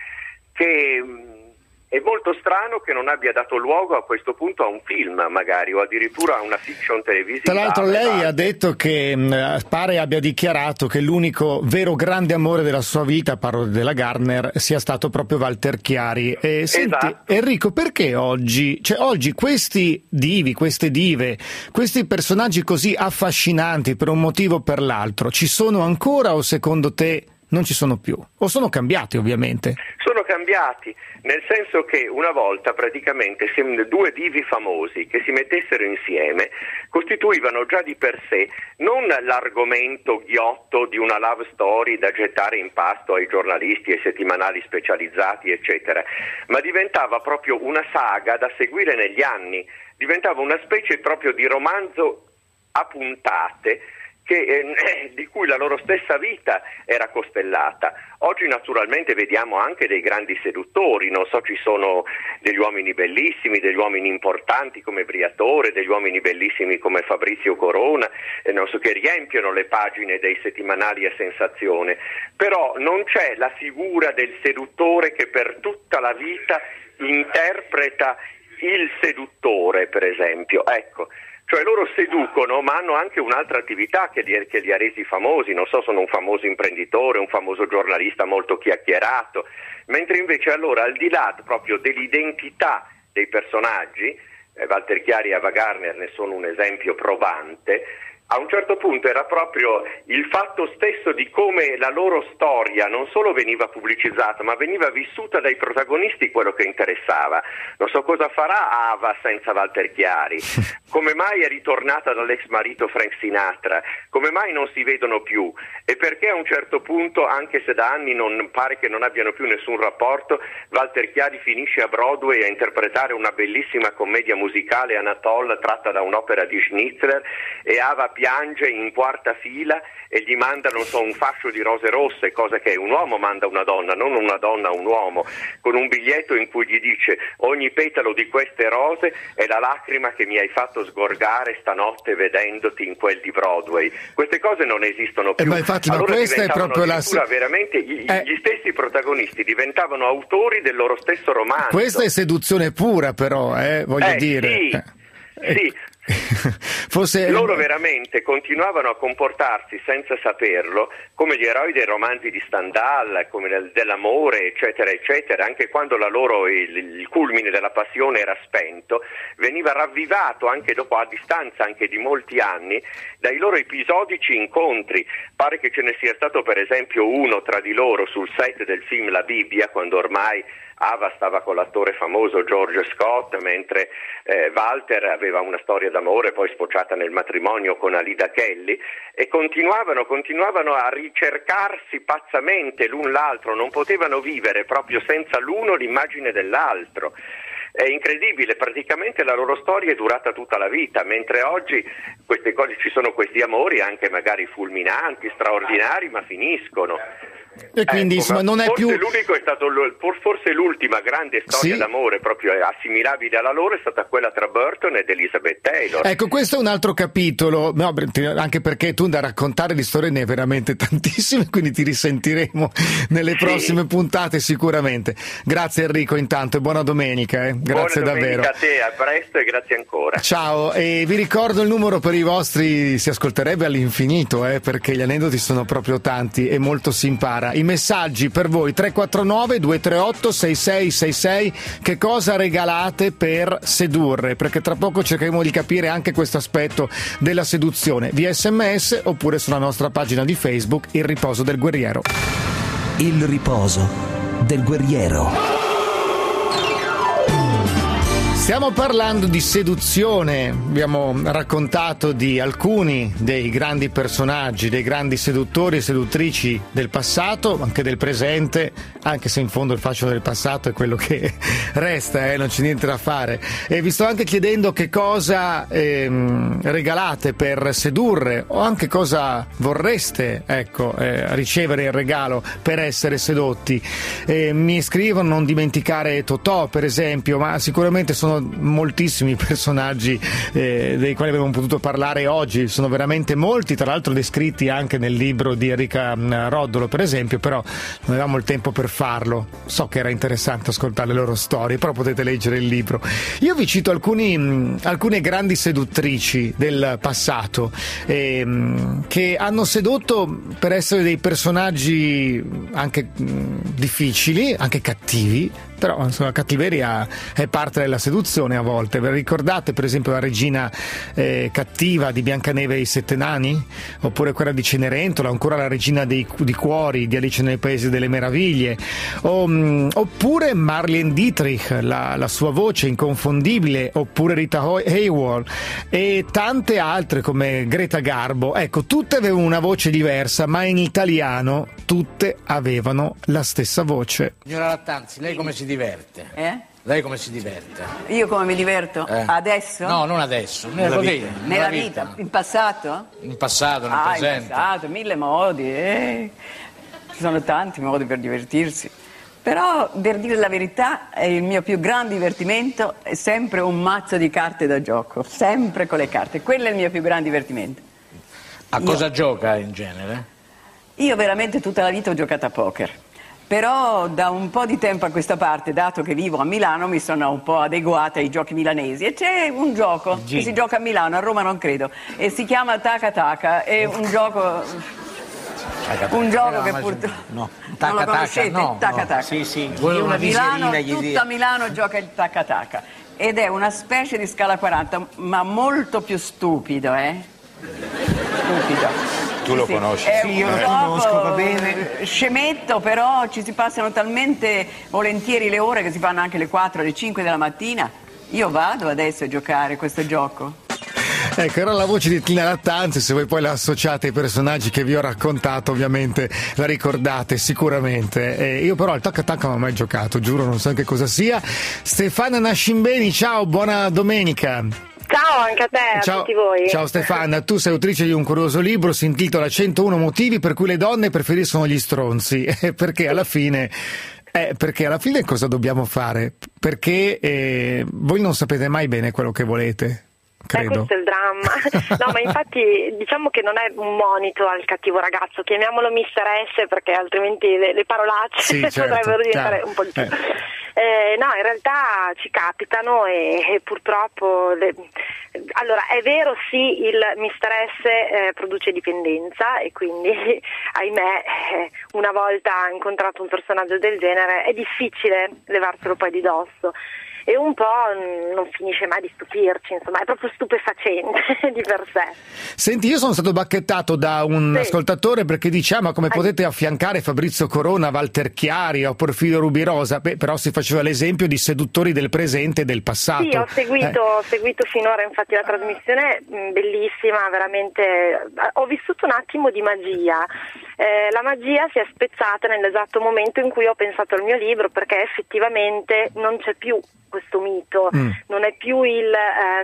che mh, è molto strano che non abbia dato luogo a questo punto a un film magari, o addirittura a una fiction televisiva. Tra l'altro lei ha detto che mh, pare abbia dichiarato che l'unico vero grande amore della sua vita, parlo della Gardner, sia stato proprio Walter Chiari. E, senti, esatto. Enrico, perché oggi, cioè oggi questi divi, queste dive, questi personaggi così affascinanti per un motivo o per l'altro, ci sono ancora o secondo te non ci sono più? O sono cambiati ovviamente? Sono cambiati, nel senso che una volta praticamente due divi famosi che si mettessero insieme costituivano già di per sé non l'argomento ghiotto di una love story da gettare in pasto ai giornalisti, ai settimanali specializzati, eccetera, ma diventava proprio una saga da seguire negli anni, diventava una specie proprio di romanzo a puntate, Che, eh, di cui la loro stessa vita era costellata. Oggi naturalmente vediamo anche dei grandi seduttori, non so, ci sono degli uomini bellissimi, degli uomini importanti come Briatore, degli uomini bellissimi come Fabrizio Corona, eh, non so, che riempiono le pagine dei settimanali a sensazione, però non c'è la figura del seduttore che per tutta la vita interpreta il seduttore, per esempio, ecco. Cioè loro seducono, ma hanno anche un'altra attività che li, che li ha resi famosi, non so, sono un famoso imprenditore, un famoso giornalista molto chiacchierato, mentre invece allora al di là proprio dell'identità dei personaggi, eh, Walter Chiari e Ava Gardner ne sono un esempio provante, a un certo punto era proprio il fatto stesso di come la loro storia non solo veniva pubblicizzata, ma veniva vissuta dai protagonisti quello che interessava. Non so cosa farà Ava senza Walter Chiari, come mai è ritornata dall'ex marito Frank Sinatra, come mai non si vedono più, e perché a un certo punto, anche se da anni non pare che non abbiano più nessun rapporto, Walter Chiari finisce a Broadway a interpretare una bellissima commedia musicale, Anatole, tratta da un'opera di Schnitzler, e Ava piange in quarta fila e gli manda, non so, un fascio di rose rosse, cosa che un uomo manda a una donna, non una donna a un uomo, con un biglietto in cui gli dice: ogni petalo di queste rose è la lacrima che mi hai fatto sgorgare stanotte vedendoti in quel di Broadway. Queste cose non esistono più. Eh, ma infatti, ma allora questa è proprio la veramente gli, eh. gli stessi protagonisti diventavano autori del loro stesso romanzo. Questa è seduzione pura, però, eh, voglio eh, dire. Sì, eh. sì. Forse... Loro veramente continuavano a comportarsi senza saperlo come gli eroi dei romanzi di Stendhal, come del, dell'amore, eccetera, eccetera. Anche quando la loro, il, il culmine della passione era spento, veniva ravvivato anche dopo, a distanza anche di molti anni, dai loro episodici incontri. Pare che ce ne sia stato per esempio uno tra di loro sul set del film La Bibbia, quando ormai Ava stava con l'attore famoso George Scott, mentre eh, Walter aveva una storia d'amore poi sfociata nel matrimonio con Alida Kelly, e continuavano, continuavano a ricercarsi pazzamente l'un l'altro, non potevano vivere proprio senza l'uno l'immagine dell'altro. È incredibile, praticamente la loro storia è durata tutta la vita, mentre oggi queste cose, ci sono questi amori anche magari fulminanti, straordinari, ma finiscono. E quindi ecco, insomma non è forse più l'unico è stato l- forse l'ultima grande storia sì. d'amore proprio assimilabile alla loro è stata quella tra Burton ed Elizabeth Taylor. Ecco, questo è un altro capitolo, no, anche perché tu da raccontare di storie ne hai veramente tantissime, quindi ti risentiremo nelle sì. prossime puntate sicuramente. Grazie Enrico intanto e buona domenica, eh. Grazie buona davvero. Domenica a te, a presto e grazie ancora. Ciao, e vi ricordo il numero per i vostri, si ascolterebbe all'infinito, eh, perché gli aneddoti sono proprio tanti e molto si impara. I messaggi per voi tre quattro nove due tre otto sei sei sei sei, che cosa regalate per sedurre, perché tra poco cercheremo di capire anche questo aspetto della seduzione via sms oppure sulla nostra pagina di Facebook Il Riposo del Guerriero. Il riposo del guerriero. Stiamo parlando di seduzione, abbiamo raccontato di alcuni dei grandi personaggi, dei grandi seduttori e seduttrici del passato, anche del presente, anche se in fondo il fascino del passato è quello che resta, eh, non c'è niente da fare. E vi sto anche chiedendo che cosa ehm, regalate per sedurre o anche cosa vorreste, ecco, eh, ricevere in regalo per essere sedotti. Eh, mi scrivono non dimenticare Totò, per esempio, ma sicuramente sono moltissimi personaggi eh, dei quali abbiamo potuto parlare oggi, sono veramente molti, tra l'altro descritti anche nel libro di Enrica Roddolo, per esempio, però non avevamo il tempo per farlo. So che era interessante ascoltare le loro storie, però potete leggere il libro. Io vi cito alcuni, mh, alcune grandi seduttrici del passato eh, mh, che hanno sedotto per essere dei personaggi anche mh, difficili, anche cattivi, però insomma la cattiveria è parte della seduzione a volte. Ve la ricordate per esempio la regina eh, cattiva di Biancaneve e i Sette Nani? Oppure quella di Cenerentola, ancora la regina dei, di cuori di Alice nel Paese delle Meraviglie, o, mh, oppure Marlene Dietrich, la, la sua voce inconfondibile, oppure Rita Hayworth e tante altre come Greta Garbo. Ecco, tutte avevano una voce diversa, ma in italiano tutte avevano la stessa voce. Signora Lattanzi, lei come si diverte? Eh? Lei come si diverte? Io come mi diverto? Eh. Adesso? No, non adesso, nella Nella vita. vita. Nella vita. In passato? In passato, nel ah, presente. in passato, mille modi. Eh. Ci sono tanti modi per divertirsi. Però, per dire la verità, il mio più grande divertimento è sempre un mazzo di carte da gioco. Sempre con le carte. Quello è il mio più grande divertimento. A Io... cosa gioca in genere? Io veramente tutta la vita ho giocato a poker. Però da un po' di tempo a questa parte, dato che vivo a Milano, mi sono un po' adeguata ai giochi milanesi e c'è un gioco Gin. che si gioca a Milano, a Roma non credo, e si chiama Taca Taca, è un gioco un gioco che purtroppo no. non Taca, lo conoscete, taca, no, Taca no. Taca. Sì, sì. Io Una a Milano, visierina gli tutta dia. Milano gioca il Taca Taca ed è una specie di scala quaranta, ma molto più stupido, eh? Stupido. Tu lo Sì, conosci? È Sì, un io lo gioco conosco, va bene. scemetto, però ci si passano talmente volentieri le ore che si fanno anche le quattro, le cinque della mattina. Io vado adesso a giocare questo gioco. Ecco, era la voce di Tina Lattanzi, se voi poi la associate ai personaggi che vi ho raccontato ovviamente la ricordate sicuramente. Eh, io però al Tacca Tacca non ho mai giocato, giuro, non so che cosa sia. Stefana Nascimbeni, ciao, buona domenica. Ciao anche a te, Ciao. a tutti voi. Ciao Stefania, tu sei autrice di un curioso libro, si intitola centouno motivi per cui le donne preferiscono gli stronzi, perché alla fine... Eh, perché alla fine cosa dobbiamo fare? Perché eh, voi non sapete mai bene quello che volete. Credo. Eh, questo è il dramma. No, ma infatti diciamo che non è un monito al cattivo ragazzo, chiamiamolo mister S perché altrimenti le, le parolacce sì, certo, potrebbero diventare chiaro. un po' di più. Eh. Eh, no, in realtà ci capitano e, e purtroppo le... allora è vero sì, il mister S eh, produce dipendenza e quindi ahimè eh, una volta incontrato un personaggio del genere è difficile levarselo poi di dosso e un po' non finisce mai di stupirci, insomma è proprio stupefacente di per sé. Senti, io sono stato bacchettato da un sì. ascoltatore perché dice ma come potete affiancare Fabrizio Corona, Walter Chiari o Porfirio Rubirosa? Beh, però si faceva l'esempio di seduttori del presente e del passato. Sì, ho seguito, eh. ho seguito finora infatti la trasmissione, mh, bellissima, veramente ho vissuto un attimo di magia. Eh, la magia si è spezzata nell'esatto momento in cui ho pensato al mio libro, perché effettivamente non c'è più questo mito, mm. non è più il eh,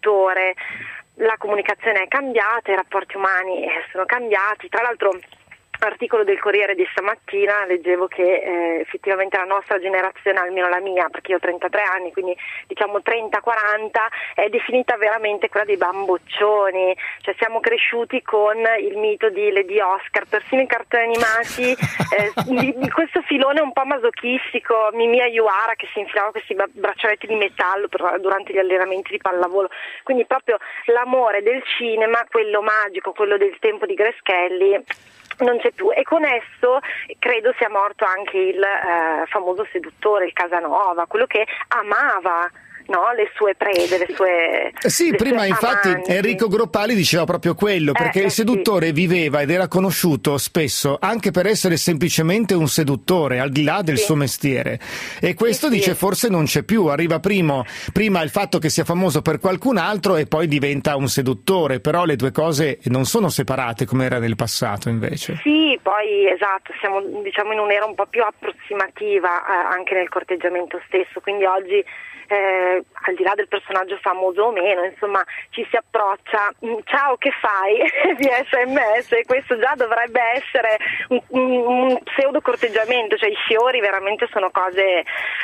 seduttore, la comunicazione è cambiata, i rapporti umani sono cambiati, tra l'altro articolo del Corriere di stamattina leggevo che eh, effettivamente la nostra generazione, almeno la mia, perché io ho trentatré anni, quindi diciamo trenta quaranta, è definita veramente quella dei bamboccioni, cioè siamo cresciuti con il mito di Lady Oscar, persino i cartoni animati eh, di, di questo filone un po' masochistico, Mimì Ayuara che si infilava questi braccialetti di metallo per, durante gli allenamenti di pallavolo, quindi proprio l'amore del cinema, quello magico, quello del tempo di Greschelli, non c'è più, e con esso credo sia morto anche il eh, famoso seduttore, il Casanova, quello che amava, no, le sue prede, le sue Sì, le prima sue infatti amanti. Enrico Groppali diceva proprio quello, perché Eh, il eh, seduttore sì. viveva ed era conosciuto spesso anche per essere semplicemente un seduttore, al di là del Sì. suo mestiere. E questo Sì, dice sì. forse non c'è più, arriva primo, prima il fatto che sia famoso per qualcun altro e poi diventa un seduttore, però le due cose non sono separate come era nel passato invece. Sì, poi esatto, siamo diciamo in un'era un po' più approssimativa eh, anche nel corteggiamento stesso, quindi oggi eh, al di là del personaggio famoso o meno, insomma ci si approccia, ciao che fai, via S M S, e questo già dovrebbe essere un, un, un pseudo corteggiamento, cioè i fiori veramente sono cose eh,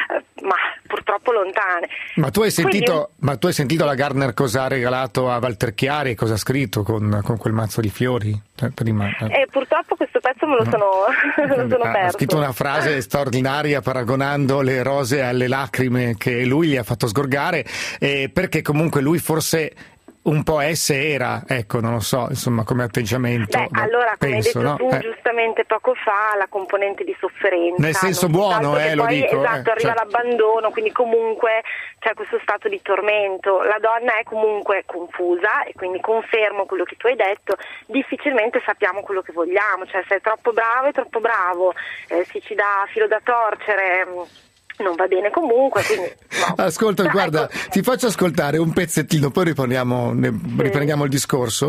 ma purtroppo lontane. Ma tu hai sentito, Quindi, ma tu hai sentito la Gardner cosa ha regalato a Walter Chiari e cosa ha scritto con, con quel mazzo di fiori? Eh, prima, eh. eh, purtroppo questo pezzo me lo sono, me lo sono ha perso. scritto una frase straordinaria paragonando le rose alle lacrime che lui gli ha fatto sgorgare, eh, perché comunque lui forse un po' S era, ecco, non lo so, insomma, come atteggiamento. Beh, allora, come penso, hai detto no? tu Eh. giustamente poco fa, la componente di sofferenza. Nel senso non buono, soltanto eh, che lo poi, dico, Esatto, eh, arriva certo. l'abbandono, quindi comunque c'è questo stato di tormento. La donna è comunque confusa e quindi confermo quello che tu hai detto, difficilmente sappiamo quello che vogliamo, cioè se è troppo bravo è troppo bravo, eh, se ci dà filo da torcere non va bene comunque, quindi no. Ascolta, No, guarda, ecco. ti faccio ascoltare un pezzettino, poi riprendiamo, ne, riprendiamo il discorso,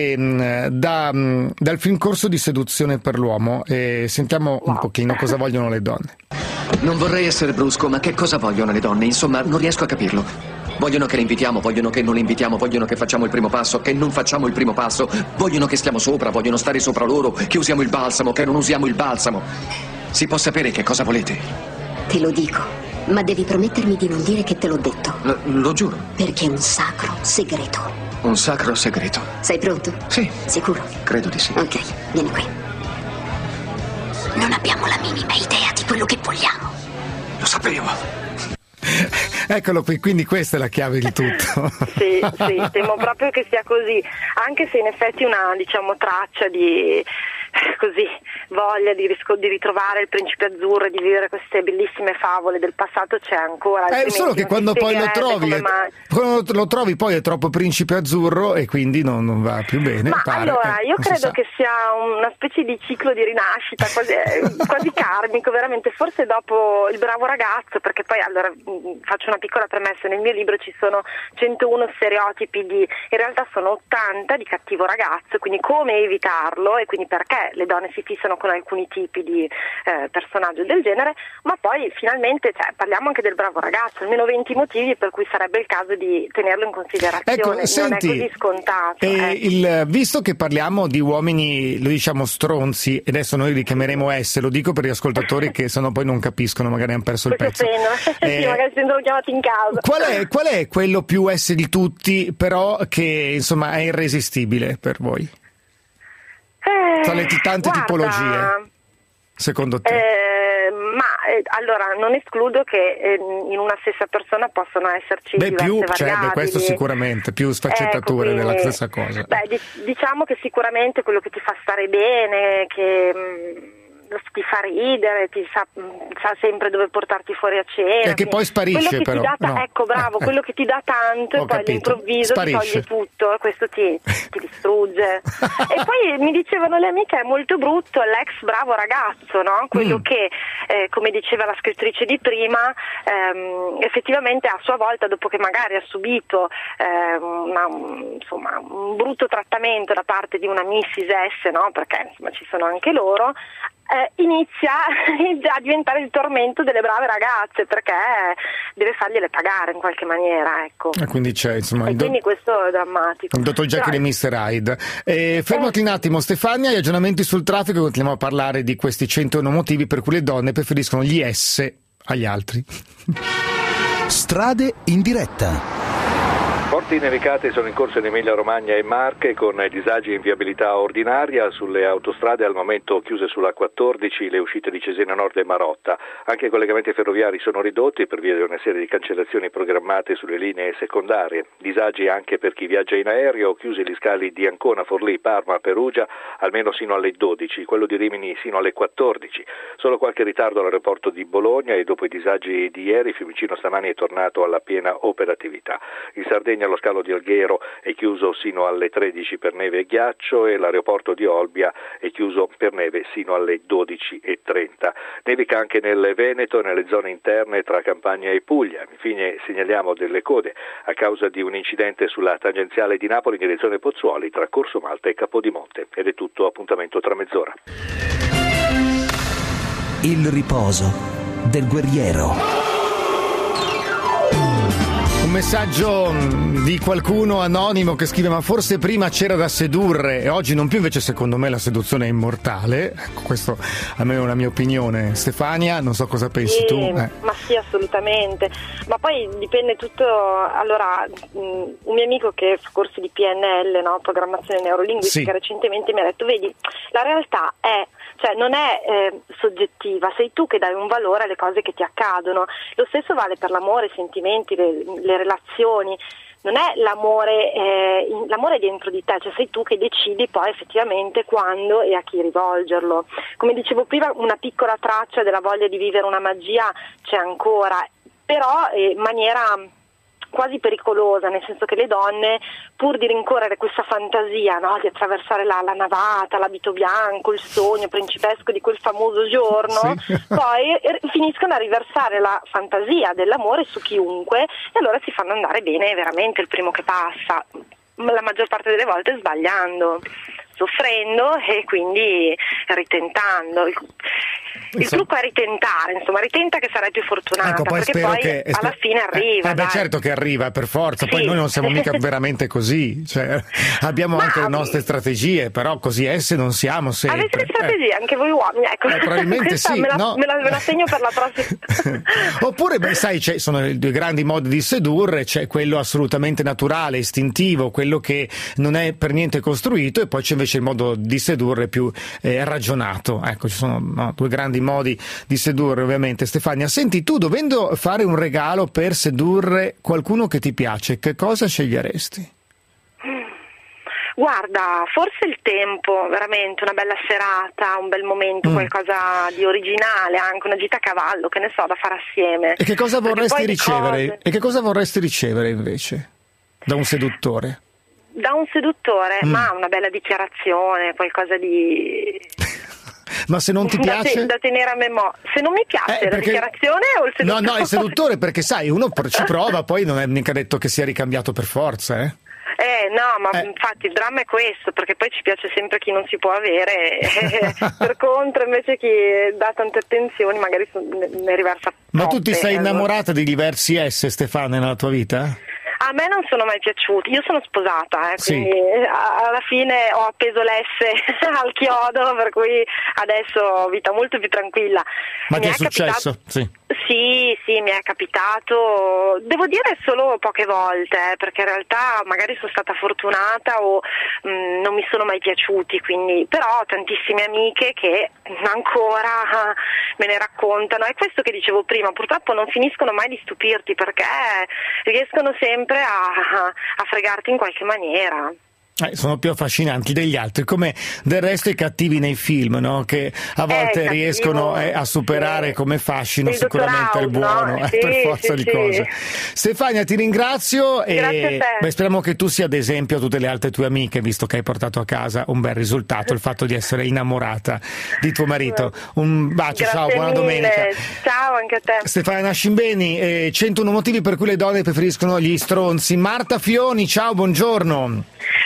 ehm, da, mh, dal film Corso di seduzione per l'uomo, e sentiamo un pochino cosa vogliono le donne. Non vorrei essere brusco, ma che cosa vogliono le donne? Insomma, non riesco a capirlo. Vogliono che le invitiamo, vogliono che non le invitiamo, vogliono che facciamo il primo passo, che non facciamo il primo passo, vogliono che stiamo sopra, vogliono stare sopra loro, che usiamo il balsamo, che non usiamo il balsamo. Si può sapere che cosa volete? Te lo dico, ma devi promettermi di non dire che te l'ho detto. L- lo giuro. Perché è un sacro segreto. Un sacro segreto. Sei pronto? Sì. Sicuro? Credo di sì. Ok, vieni qui. Non abbiamo la minima idea di quello che vogliamo. Lo sapevo. Eccolo qui, quindi questa è la chiave di tutto. Sì, sì, temo proprio che sia così, anche se in effetti una, diciamo, traccia di così voglia di, risco- di ritrovare il principe azzurro e di vivere queste bellissime favole del passato c'è ancora. È solo che quando poi lo trovi, è, quando lo trovi poi è troppo principe azzurro e quindi non, non va più bene. Ma pare. allora, eh, io non si credo sa. che sia una specie di ciclo di rinascita quasi, quasi karmico, veramente, forse dopo Il bravo ragazzo, perché poi allora faccio una piccola premessa, nel mio libro ci sono centouno stereotipi di, in realtà sono ottanta di cattivo ragazzo, quindi come evitarlo e quindi perché le donne si fissano con alcuni tipi di eh, personaggio del genere, ma poi finalmente cioè, parliamo anche del bravo ragazzo, almeno venti motivi per cui sarebbe il caso di tenerlo in considerazione. Ecco, non senti, è così scontato. eh, eh. il, visto che parliamo di uomini, lo diciamo stronzi, e adesso noi li chiameremo S, lo dico per gli ascoltatori che sennò poi non capiscono, magari hanno perso il Poi si pezzo. offendono. Eh, sì, magari si sentono chiamati in casa. Qual è, qual è quello più S di tutti, però che insomma è irresistibile per voi? Eh, Tra le t- tante guarda, tipologie, secondo te? Eh, ma eh, allora non escludo che eh, in una stessa persona possono esserci Beh, diverse più, variabili. cioè, beh, questo sicuramente, più sfaccettature Ecco, della quindi, stessa cosa. Beh, di- diciamo che sicuramente quello che ti fa stare bene, che mh, ti fa ridere, ti sa, sa sempre dove portarti fuori a cena. E che poi sparisce, quello che però, ti dà ta- no. Ecco, bravo, Eh, quello che ti dà tanto Ho e poi capito. all'improvviso Sparisce. ti toglie tutto e questo ti, ti distrugge. E poi mi dicevano le amiche, è molto brutto l'ex bravo ragazzo, no? Quello Mm. che, eh, come diceva la scrittrice di prima, ehm, effettivamente a sua volta, dopo che magari ha subito ehm, una, insomma, un brutto trattamento da parte di una missis S, no? Perché insomma ci sono anche loro, eh, inizia a diventare il tormento delle brave ragazze, perché deve fargliele pagare in qualche maniera, ecco. E quindi c'è, insomma, e il quindi do... questo è drammatico. il dottor Jekyll e mister Hyde. Eh, fermati eh. un attimo, Stefania, gli aggiornamenti sul traffico, continuiamo a parlare di questi centouno motivi per cui le donne preferiscono gli S agli altri. Strade in diretta. Forti nevicate sono in corso in Emilia Romagna e Marche, con disagi in viabilità ordinaria. Sulle autostrade al momento chiuse sulla quattordici le uscite di Cesena Nord e Marotta. Anche i collegamenti ferroviari sono ridotti per via di una serie di cancellazioni programmate sulle linee secondarie. Disagi anche per chi viaggia in aereo, chiusi gli scali di Ancona, Forlì, Parma, Perugia almeno sino alle dodici, quello di Rimini sino alle quattordici. Solo qualche ritardo all'aeroporto di Bologna e dopo i disagi di ieri Fiumicino stamani è tornato alla piena operatività. In Sardegna lo scalo di Alghero è chiuso sino alle tredici per neve e ghiaccio e l'aeroporto di Olbia è chiuso per neve sino alle dodici e trenta. Nevica anche nel Veneto e nelle zone interne tra Campania e Puglia. Infine segnaliamo delle code a causa di un incidente sulla tangenziale di Napoli in direzione Pozzuoli tra Corso Malta e Capodimonte. Ed è tutto, appuntamento tra mezz'ora. Il riposo del guerriero. Un messaggio di qualcuno anonimo che scrive: ma forse prima c'era da sedurre e oggi non più, invece secondo me la seduzione è immortale. Ecco, questo a me è una mia opinione. Stefania, non so cosa pensi sì, tu. Eh. Ma sì, assolutamente. Ma poi dipende tutto. Allora, un mio amico che fa corsi di P N L, no? Programmazione neurolinguistica, sì. recentemente mi ha detto: vedi, la realtà è, cioè non è eh, soggettiva, sei tu che dai un valore alle cose che ti accadono. Lo stesso vale per l'amore, i sentimenti, le, le relazioni. Non è l'amore, eh, l'amore è dentro di te, cioè sei tu che decidi poi effettivamente quando e a chi rivolgerlo. Come dicevo prima, una piccola traccia della voglia di vivere una magia c'è ancora, però in maniera quasi pericolosa, nel senso che le donne, pur di rincorrere questa fantasia, no, di attraversare la, la navata, l'abito bianco, il sogno principesco di quel famoso giorno, sì. poi finiscono a riversare la fantasia dell'amore su chiunque e allora si fanno andare bene veramente il primo che passa, la maggior parte delle volte sbagliando, soffrendo e quindi ritentando. Il Insomma. trucco è ritentare, insomma, ritenta che sarai più fortunata, ecco, poi perché spero poi che, alla fine arriva. Eh, beh, dai. certo che arriva, per forza, sì. poi noi non siamo mica veramente così, cioè, abbiamo Ma, anche le nostre strategie, però così esse non siamo sempre. Avete le strategie, eh. anche voi uomini, ecco. Eh, probabilmente sì, me la, no? me, la, me la segno per la prossima. Oppure, beh, sai, c'è, sono i due grandi modi di sedurre, c'è quello assolutamente naturale, istintivo, quello che non è per niente costruito, e poi c'è invece il modo di sedurre più eh, ragionato. Ecco, ci sono no, due grandi modi di sedurre, ovviamente. Stefania, senti, tu dovendo fare un regalo per sedurre qualcuno che ti piace, che cosa sceglieresti? Guarda, forse il tempo, veramente una bella serata, un bel momento, mm. qualcosa di originale, anche una gita a cavallo, che ne so, da fare assieme. E che cosa vorresti ricevere? Cose... E che cosa vorresti ricevere invece da un seduttore? Da un seduttore, mm. ma una bella dichiarazione, qualcosa di... Ma se non ti piace? Da, te, da tenere a memoria. Se non mi piace eh, perché... la dichiarazione o il seduttore? No, no, il seduttore, perché sai, uno ci prova, poi non è mica detto che sia ricambiato per forza, eh? Eh no, ma eh. infatti il dramma è questo, perché poi ci piace sempre chi non si può avere, per contro invece chi dà tante attenzioni magari ne riversa troppe. Ma tu ti sei allora. innamorata di diversi S, Stefania, nella tua vita? A me non sono mai piaciuti, io sono sposata, eh, sì. quindi alla fine ho appeso l'S al chiodo, per cui adesso ho vita molto più tranquilla. Ma mi ti è, è successo? Capitato... Sì. Sì, sì, mi è capitato, devo dire solo poche volte, eh, perché in realtà magari sono stata fortunata o mh, non mi sono mai piaciuti, quindi però ho tantissime amiche che ancora me ne raccontano. È questo che dicevo prima, purtroppo non finiscono mai di stupirti, perché riescono sempre a, a fregarti in qualche maniera. Eh, sono più affascinanti degli altri, come del resto i cattivi nei film, no? Che a volte eh, riescono cattivo, eh, a superare sì. come fascino il sicuramente il buono, no? eh, sì, per forza sì, di sì. cose. Stefania, ti ringrazio Grazie e a te. Beh, speriamo che tu sia ad esempio a tutte le altre tue amiche, visto che hai portato a casa un bel risultato, il fatto di essere innamorata di tuo marito. Un bacio, Grazie ciao, buona mille. domenica. Ciao anche a te. Stefania Nascimbeni, eh, centouno motivi per cui le donne preferiscono gli stronzi. Marta Fioni, ciao, buongiorno.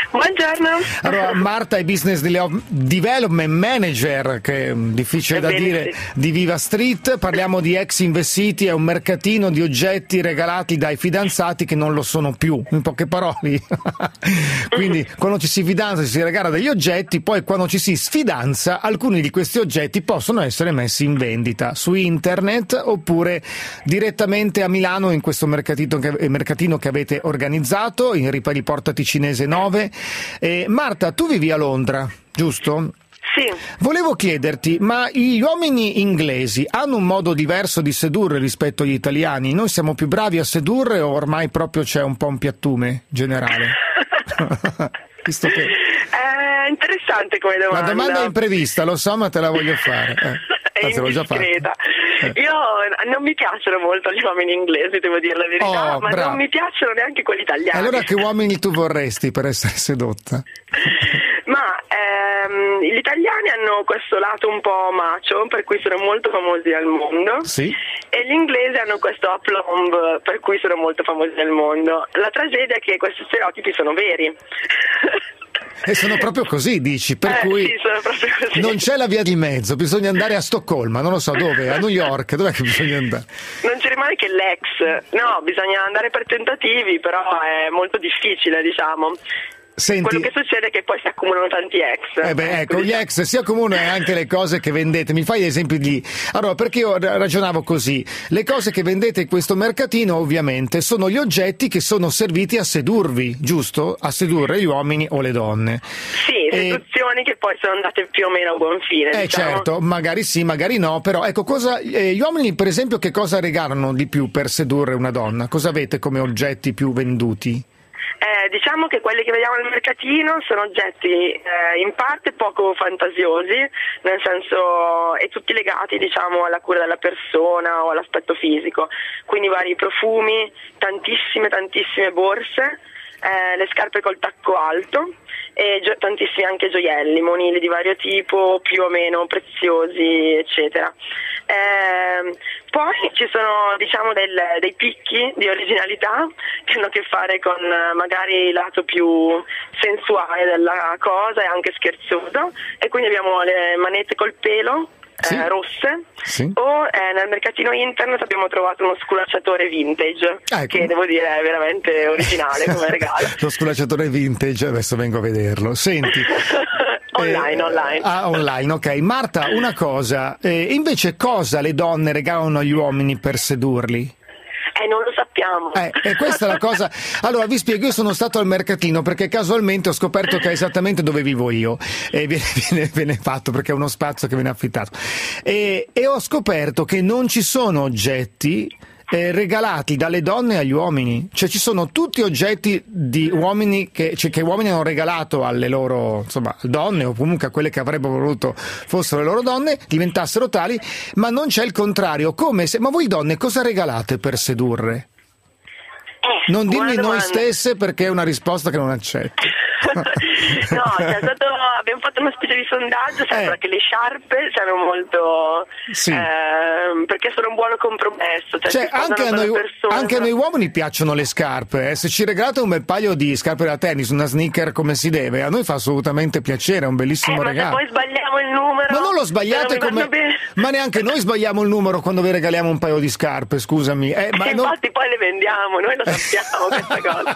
Buongiorno. Allora, Marta è Business Development Manager, che è difficile da Ebbene, dire, sì. di Viva Street. Parliamo di Ex Investiti, è un mercatino di oggetti regalati dai fidanzati che non lo sono più, in poche parole. Quindi quando ci si fidanza ci si regala degli oggetti, poi quando ci si sfidanza alcuni di questi oggetti possono essere messi in vendita su internet oppure direttamente a Milano in questo mercatino che, mercatino che avete organizzato in Ripari Porta Ticinese nove. Eh, Marta, tu vivi a Londra, giusto? Sì. Volevo chiederti, ma gli uomini inglesi hanno un modo diverso di sedurre rispetto agli italiani? Noi siamo più bravi a sedurre o ormai proprio c'è un po' un piattume generale? Visto che... È interessante come domanda. La domanda è imprevista, lo so, ma te la voglio fare. Eh. È Anzi, l'ho già fatta. indiscreta. Io non mi piacciono molto gli uomini inglesi, devo dire la verità, Oh, ma bravo. non mi piacciono neanche quelli italiani. Allora che uomini tu vorresti per essere sedotta? Ma ehm, gli italiani hanno questo lato un po' macho, per cui sono molto famosi al mondo. Sì. E gli inglesi hanno questo aplomb, per cui sono molto famosi nel mondo. La tragedia è che questi stereotipi sono veri. E sono proprio così, dici, per Eh, cui sì, sono proprio così. non c'è la via di mezzo, bisogna andare a Stoccolma, non lo so dove, a New York, dov'è che bisogna andare? Non ci rimane che l'ex. No, bisogna andare per tentativi, però è molto difficile, diciamo. Senti, Quello che succede è che poi si accumulano tanti ex. eh beh, ecco, gli ex sia comune anche le cose che vendete. Mi fai esempi di... Allora, perché io ragionavo così. Le cose che vendete in questo mercatino, ovviamente, sono gli oggetti che sono serviti a sedurvi, giusto? A sedurre gli uomini o le donne. Sì, seduzioni che poi sono andate più o meno a buon fine. Eh diciamo. certo, magari sì, magari no, però ecco, cosa, eh, gli uomini per esempio che cosa regalano di più per sedurre una donna? Cosa avete come oggetti più venduti? Eh, diciamo che quelli che vediamo al mercatino sono oggetti eh, in parte poco fantasiosi, nel senso, e tutti legati, diciamo, alla cura della persona o all'aspetto fisico, quindi vari profumi, tantissime tantissime borse, eh, le scarpe col tacco alto e gio- tantissimi anche gioielli, monili di vario tipo, più o meno preziosi, eccetera. Eh, poi ci sono, diciamo, del, dei picchi di originalità che hanno a che fare con eh, magari il lato più sensuale della cosa e anche scherzoso, e quindi abbiamo le manette col pelo Sì. eh, rosse, Sì. o eh, nel mercatino internet abbiamo trovato uno sculacciatore vintage, Ah, ecco. che devo dire è veramente originale come regalo. Lo sculacciatore vintage, adesso vengo a vederlo. Senti. Online, eh, online. Ah, online, ok. Marta, una cosa, eh, invece cosa le donne regalano agli uomini per sedurli? Eh, non lo sappiamo. Eh, e questa è la cosa. Allora vi spiego, io sono stato al mercatino perché casualmente ho scoperto che è esattamente dove vivo io e viene, viene, viene fatto perché è uno spazio che viene affittato e, e ho scoperto che non ci sono oggetti eh, regalati dalle donne agli uomini, cioè ci sono tutti oggetti di uomini che, cioè, che uomini hanno regalato alle loro, insomma, donne o comunque a quelle che avrebbero voluto fossero le loro donne, diventassero tali, ma non c'è il contrario, come se, ma voi donne cosa regalate per sedurre? Eh, Non dirmi buona noi domanda. stesse perché è una risposta che non accetto. No, c'è stato, abbiamo fatto una specie di sondaggio, sembra Eh. che le sciarpe siano molto Sì. ehm, perché sono un buon compromesso, cioè, Cioè, si sposano anche a, con la noi, persona. anche a noi uomini piacciono le scarpe, eh. Se ci regalate un bel paio di scarpe da tennis, una sneaker come si deve, a noi fa assolutamente piacere, è un eh, bellissimo ma se regalo. poi sbagliamo il numero, Ma non lo se sbagliate non mi come... vanno bene. Ma neanche noi sbagliamo il numero quando vi regaliamo un paio di scarpe, scusami. Eh, ma Eh, non- infatti poi le vendiamo, noi lo sappiamo questa cosa.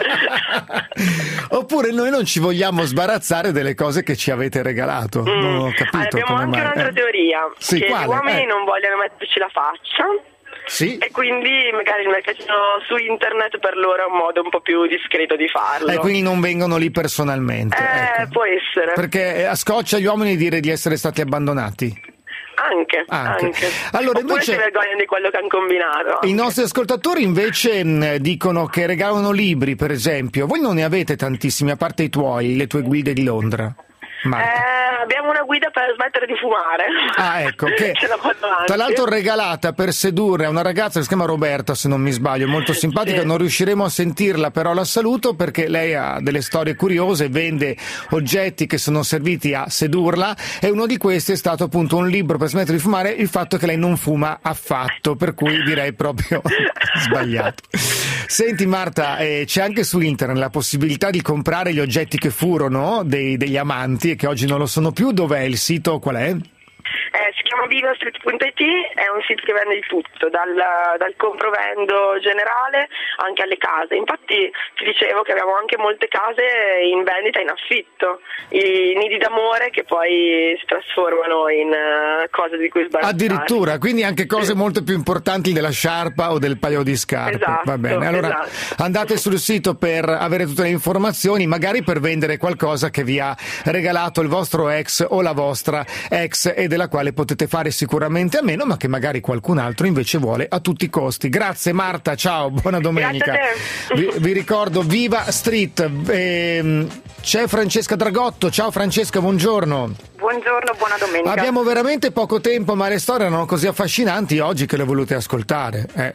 Oppure noi non ci vogliamo sbarazzare delle cose che ci avete regalato. Mm. Non ho capito Allora, abbiamo come anche mai. un'altra Eh. teoria, Sì, che quale? gli uomini Eh. non vogliono metterci la faccia. Sì. E quindi magari il mercatino su internet per loro è un modo un po' più discreto di farlo. E quindi non vengono lì personalmente. Eh, ecco. può essere. Perché eh, scoccia gli uomini dire di essere stati abbandonati. Anche, Anche. anche. Allora, Oppure invece- si vergognano di quello che hanno combinato. I nostri ascoltatori invece mh, dicono che regalano libri, per esempio. Voi non ne avete tantissimi, a parte i tuoi, le tue guide di Londra. Marta. Eh, abbiamo una guida per smettere di fumare. Ah, ecco, che Ce la porto avanti. tra l'altro regalata per sedurre a una ragazza che si chiama Roberta, se non mi sbaglio, molto simpatica, Sì. non riusciremo a sentirla, però la saluto perché lei ha delle storie curiose, vende oggetti che sono serviti a sedurla e uno di questi è stato appunto un libro per smettere di fumare, il fatto che lei non fuma affatto, per cui direi proprio sbagliato. Senti Marta, eh, c'è anche su internet la possibilità di comprare gli oggetti che furono dei, degli amanti e che oggi non lo sono più. Dov'è il sito? Qual è? Eh, si chiama vivastreet punto it, è un sito che vende di tutto, dal, dal comprovendo generale anche alle case. Infatti ti dicevo che abbiamo anche molte case in vendita in affitto, i nidi d'amore che poi si trasformano in uh, cose di cui sbarazzare. Addirittura, quindi anche cose sì. molto più importanti della sciarpa o del paio di scarpe. Esatto, va bene, allora esatto. andate sul sito per avere tutte le informazioni, magari per vendere qualcosa che vi ha regalato il vostro ex o la vostra ex e della quale potete fare sicuramente a meno, ma che magari qualcun altro invece vuole a tutti i costi. Grazie Marta, ciao, buona domenica. Grazie a te. Vi, vi ricordo Viva Street. Ehm, c'è Francesca Dragotto. Ciao Francesca, buongiorno. Buongiorno, buona domenica. Abbiamo veramente poco tempo, ma le storie erano così affascinanti oggi che le volute ascoltare. Eh.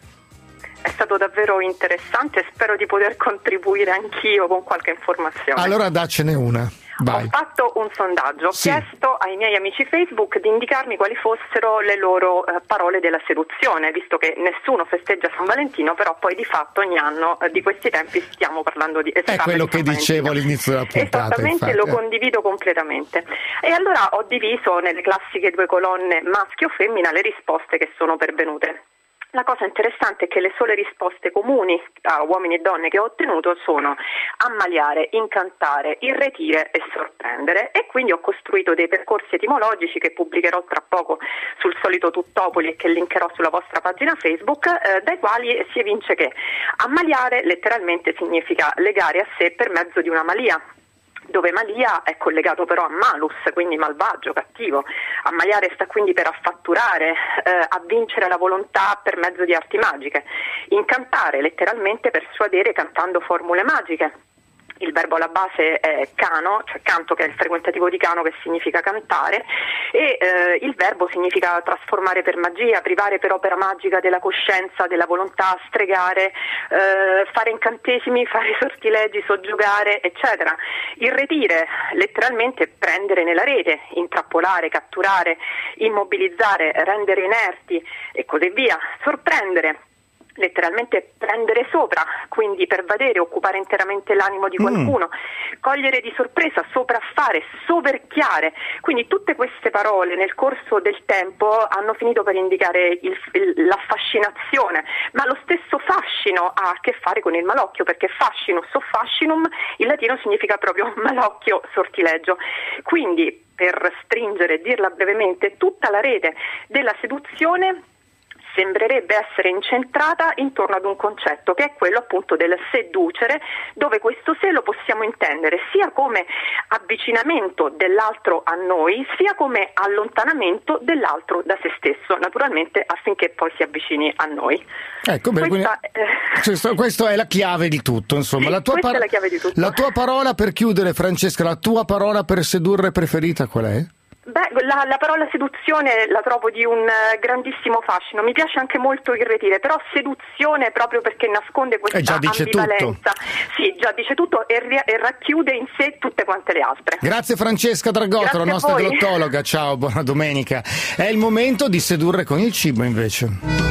È stato davvero interessante e spero di poter contribuire anch'io con qualche informazione. Allora daccene una. Vai. Ho fatto un sondaggio, ho sì. chiesto ai miei amici Facebook di indicarmi quali fossero le loro eh, parole della seduzione, visto che nessuno festeggia San Valentino, però poi di fatto ogni anno eh, di questi tempi stiamo parlando di estate. È quello di che San dicevo Valentino. all'inizio della puntata. Esattamente, infatti. lo condivido completamente. E allora ho diviso nelle classiche due colonne maschio o femmina le risposte che sono pervenute. La cosa interessante è che le sole risposte comuni a uomini e donne che ho ottenuto sono ammaliare, incantare, irretire e sorprendere, e quindi ho costruito dei percorsi etimologici che pubblicherò tra poco sul solito Tuttopoli e che linkerò sulla vostra pagina Facebook, eh, dai quali si evince che ammaliare letteralmente significa legare a sé per mezzo di una malia, dove malia è collegato però a malus, quindi malvagio, cattivo. Ammaliare sta quindi per affatturare, eh, a vincere la volontà per mezzo di arti magiche. Incantare, letteralmente persuadere cantando formule magiche. Il verbo alla base è cano, cioè canto, che è il frequentativo di cano, che significa cantare, e eh, il verbo significa trasformare per magia, privare per opera magica della coscienza, della volontà, stregare, eh, fare incantesimi, fare sortilegi, soggiogare, eccetera. Irretire, letteralmente prendere nella rete, intrappolare, catturare, immobilizzare, rendere inerti e così via. Sorprendere, letteralmente prendere sopra, quindi pervadere, occupare interamente l'animo di qualcuno, mm. cogliere di sorpresa, sopraffare, soverchiare. Quindi tutte queste parole nel corso del tempo hanno finito per indicare il, il, l'affascinazione, ma lo stesso fascino ha a che fare con il malocchio, perché fascinus o fascinum in latino significa proprio malocchio, sortileggio. Quindi, per stringere e dirla brevemente, tutta la rete della seduzione sembrerebbe essere incentrata intorno ad un concetto, che è quello appunto del seducere, dove questo se lo possiamo intendere sia come avvicinamento dell'altro a noi, sia come allontanamento dell'altro da se stesso, naturalmente affinché poi si avvicini a noi. Ecco, beh, Questa, quindi, eh... questo, questo è la chiave di tutto, insomma. Sì, la tua questa par- è la chiave di tutto. La tua parola per chiudere, Francesca, la tua parola per sedurre preferita qual è? Beh, la, la parola seduzione la trovo di un uh, grandissimo fascino, mi piace anche molto irretire, però seduzione proprio perché nasconde questa eh, già dice ambivalenza. Tutto. Sì, già dice tutto e, ri- e racchiude in sé tutte quante le altre. Grazie Francesca Dragotto, Grazie la nostra voi. glottologa, ciao, buona domenica. È il momento di sedurre con il cibo invece.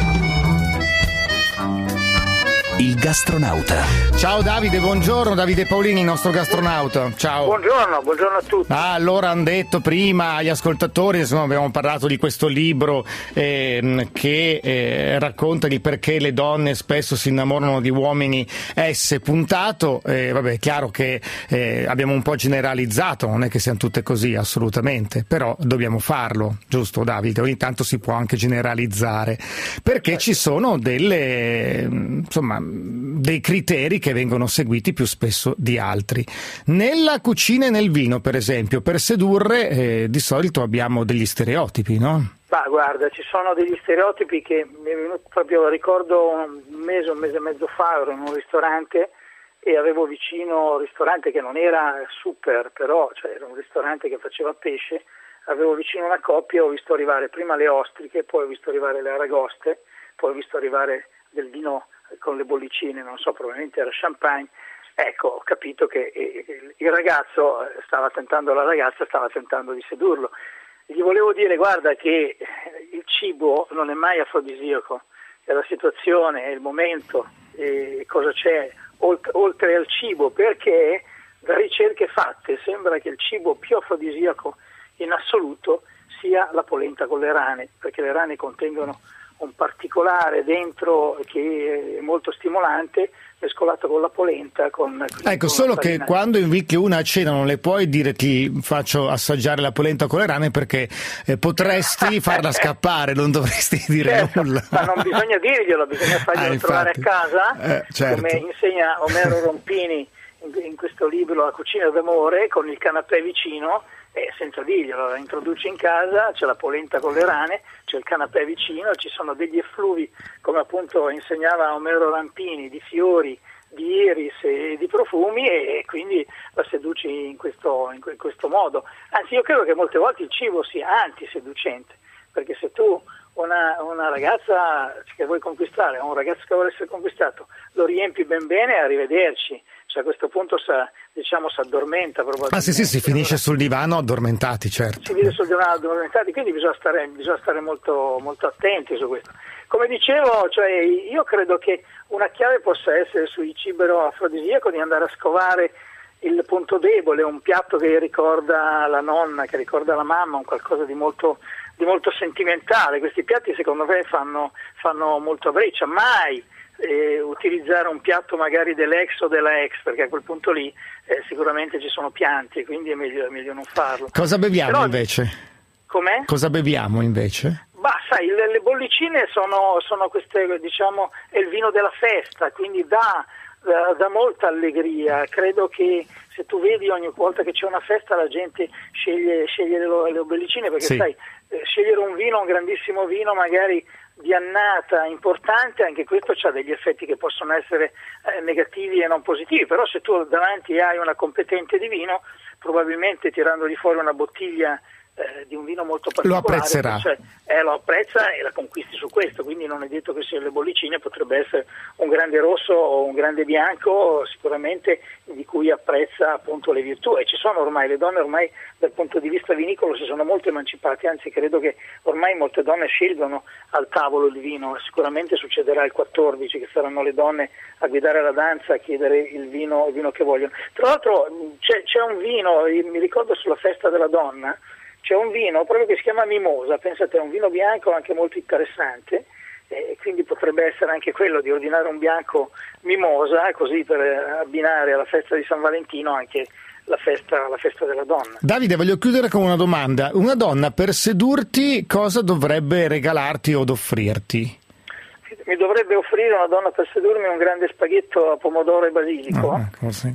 Il gastronauta. Ciao Davide, buongiorno, Davide Paolini, nostro gastronauta. Ciao. Buongiorno, buongiorno a tutti. Ah, allora hanno detto prima agli ascoltatori, insomma, abbiamo parlato di questo libro eh, che eh, racconta di perché le donne spesso si innamorano di uomini S puntato. Eh, vabbè, è chiaro che eh, abbiamo un po' generalizzato, non è che siano tutte così, assolutamente, però dobbiamo farlo, giusto Davide? Ogni tanto si può anche generalizzare, perché ci sono delle, insomma, dei criteri che vengono seguiti più spesso di altri. Nella cucina e nel vino, per esempio, per sedurre eh, di solito abbiamo degli stereotipi, no? Ma guarda, ci sono degli stereotipi che mi è venuto proprio, ricordo un mese, un mese e mezzo fa ero in un ristorante e avevo vicino un ristorante che non era super, però cioè era un ristorante che faceva pesce, avevo vicino una coppia, ho visto arrivare prima le ostriche, poi ho visto arrivare le aragoste, poi ho visto arrivare del vino con le bollicine, non so, probabilmente era champagne. Ecco, ho capito che il ragazzo stava tentando, la ragazza stava tentando di sedurlo. Gli volevo dire, guarda, che il cibo non è mai afrodisiaco, è la situazione, è il momento, eh, cosa c'è oltre, oltre al cibo, perché da ricerche fatte sembra che il cibo più afrodisiaco in assoluto sia la polenta con le rane, perché le rane contengono un particolare dentro che è molto stimolante, mescolato con la polenta. Con, ecco, con solo che quando inviti una a cena non le puoi dire ti faccio assaggiare la polenta con le rane, perché eh, potresti farla scappare, non dovresti dire certo, nulla. Ma non bisogna dirglielo, bisogna farglielo ah, trovare a casa, eh, certo. come insegna Omero Rompini in, in questo libro La cucina d'amore, con il canapè vicino. Eh, senza dirglielo, la introduci in casa, c'è la polenta con le rane, c'è il canapè vicino, ci sono degli effluvi, come appunto insegnava Omero Rampini, di fiori, di iris e di profumi, e quindi la seduci in questo, in questo modo. Anzi, io credo che molte volte il cibo sia antiseducente, perché se tu una, una ragazza che vuoi conquistare o un ragazzo che vuole essere conquistato lo riempi ben bene, arrivederci. Cioè a questo punto sa, diciamo si addormenta probabilmente. Ah sì sì, si finisce sul divano addormentati, certo. Si vive sul divano addormentati, quindi bisogna stare, bisogna stare molto, molto attenti su questo. Come dicevo, cioè, io credo che una chiave possa essere sui cibero afrodisiaco di andare a scovare il punto debole, un piatto che ricorda la nonna, che ricorda la mamma, un qualcosa di molto, di molto sentimentale. Questi piatti secondo me fanno, fanno molto breccia, mai Eh, utilizzare un piatto magari dell'ex o della ex, perché a quel punto lì eh, sicuramente ci sono pianti, quindi è meglio, è meglio non farlo. Cosa beviamo Però, invece? Com'è? Cosa beviamo invece? Bah, sai, le, le bollicine sono, sono queste, diciamo, è il vino della festa, quindi dà, dà, dà molta allegria. Credo che se tu vedi ogni volta che c'è una festa la gente sceglie, sceglie le, le bollicine, perché sì. sai, eh, scegliere un vino, un grandissimo vino magari di annata importante, anche questo ha degli effetti che possono essere eh, negativi e non positivi, però se tu davanti hai una competente di vino, probabilmente tirandogli fuori una bottiglia eh, di un vino molto particolare, lo apprezzerà. Cioè, eh, lo apprezza e la conquisti su questo, quindi non è detto che sia le bollicine, potrebbe essere un grande rosso o un grande bianco, sicuramente di cui apprezza appunto le virtù, e ci sono ormai, le donne ormai dal punto di vista vinicolo si sono molto emancipate, anzi credo che ormai molte donne scelgono al tavolo il vino, sicuramente succederà il quattordici che saranno le donne a guidare la danza, a chiedere il vino, il vino che vogliono. Tra l'altro c'è, c'è un vino, mi ricordo sulla festa della donna, c'è un vino proprio che si chiama Mimosa, pensate, è un vino bianco anche molto interessante, e quindi potrebbe essere anche quello di ordinare un bianco Mimosa, così per abbinare alla festa di San Valentino anche la festa, la festa della donna. Davide, voglio chiudere con una domanda. Una donna per sedurti cosa dovrebbe regalarti o offrirti? Mi dovrebbe offrire una donna per sedurmi un grande spaghetto a pomodoro e basilico, no, ecco, sì.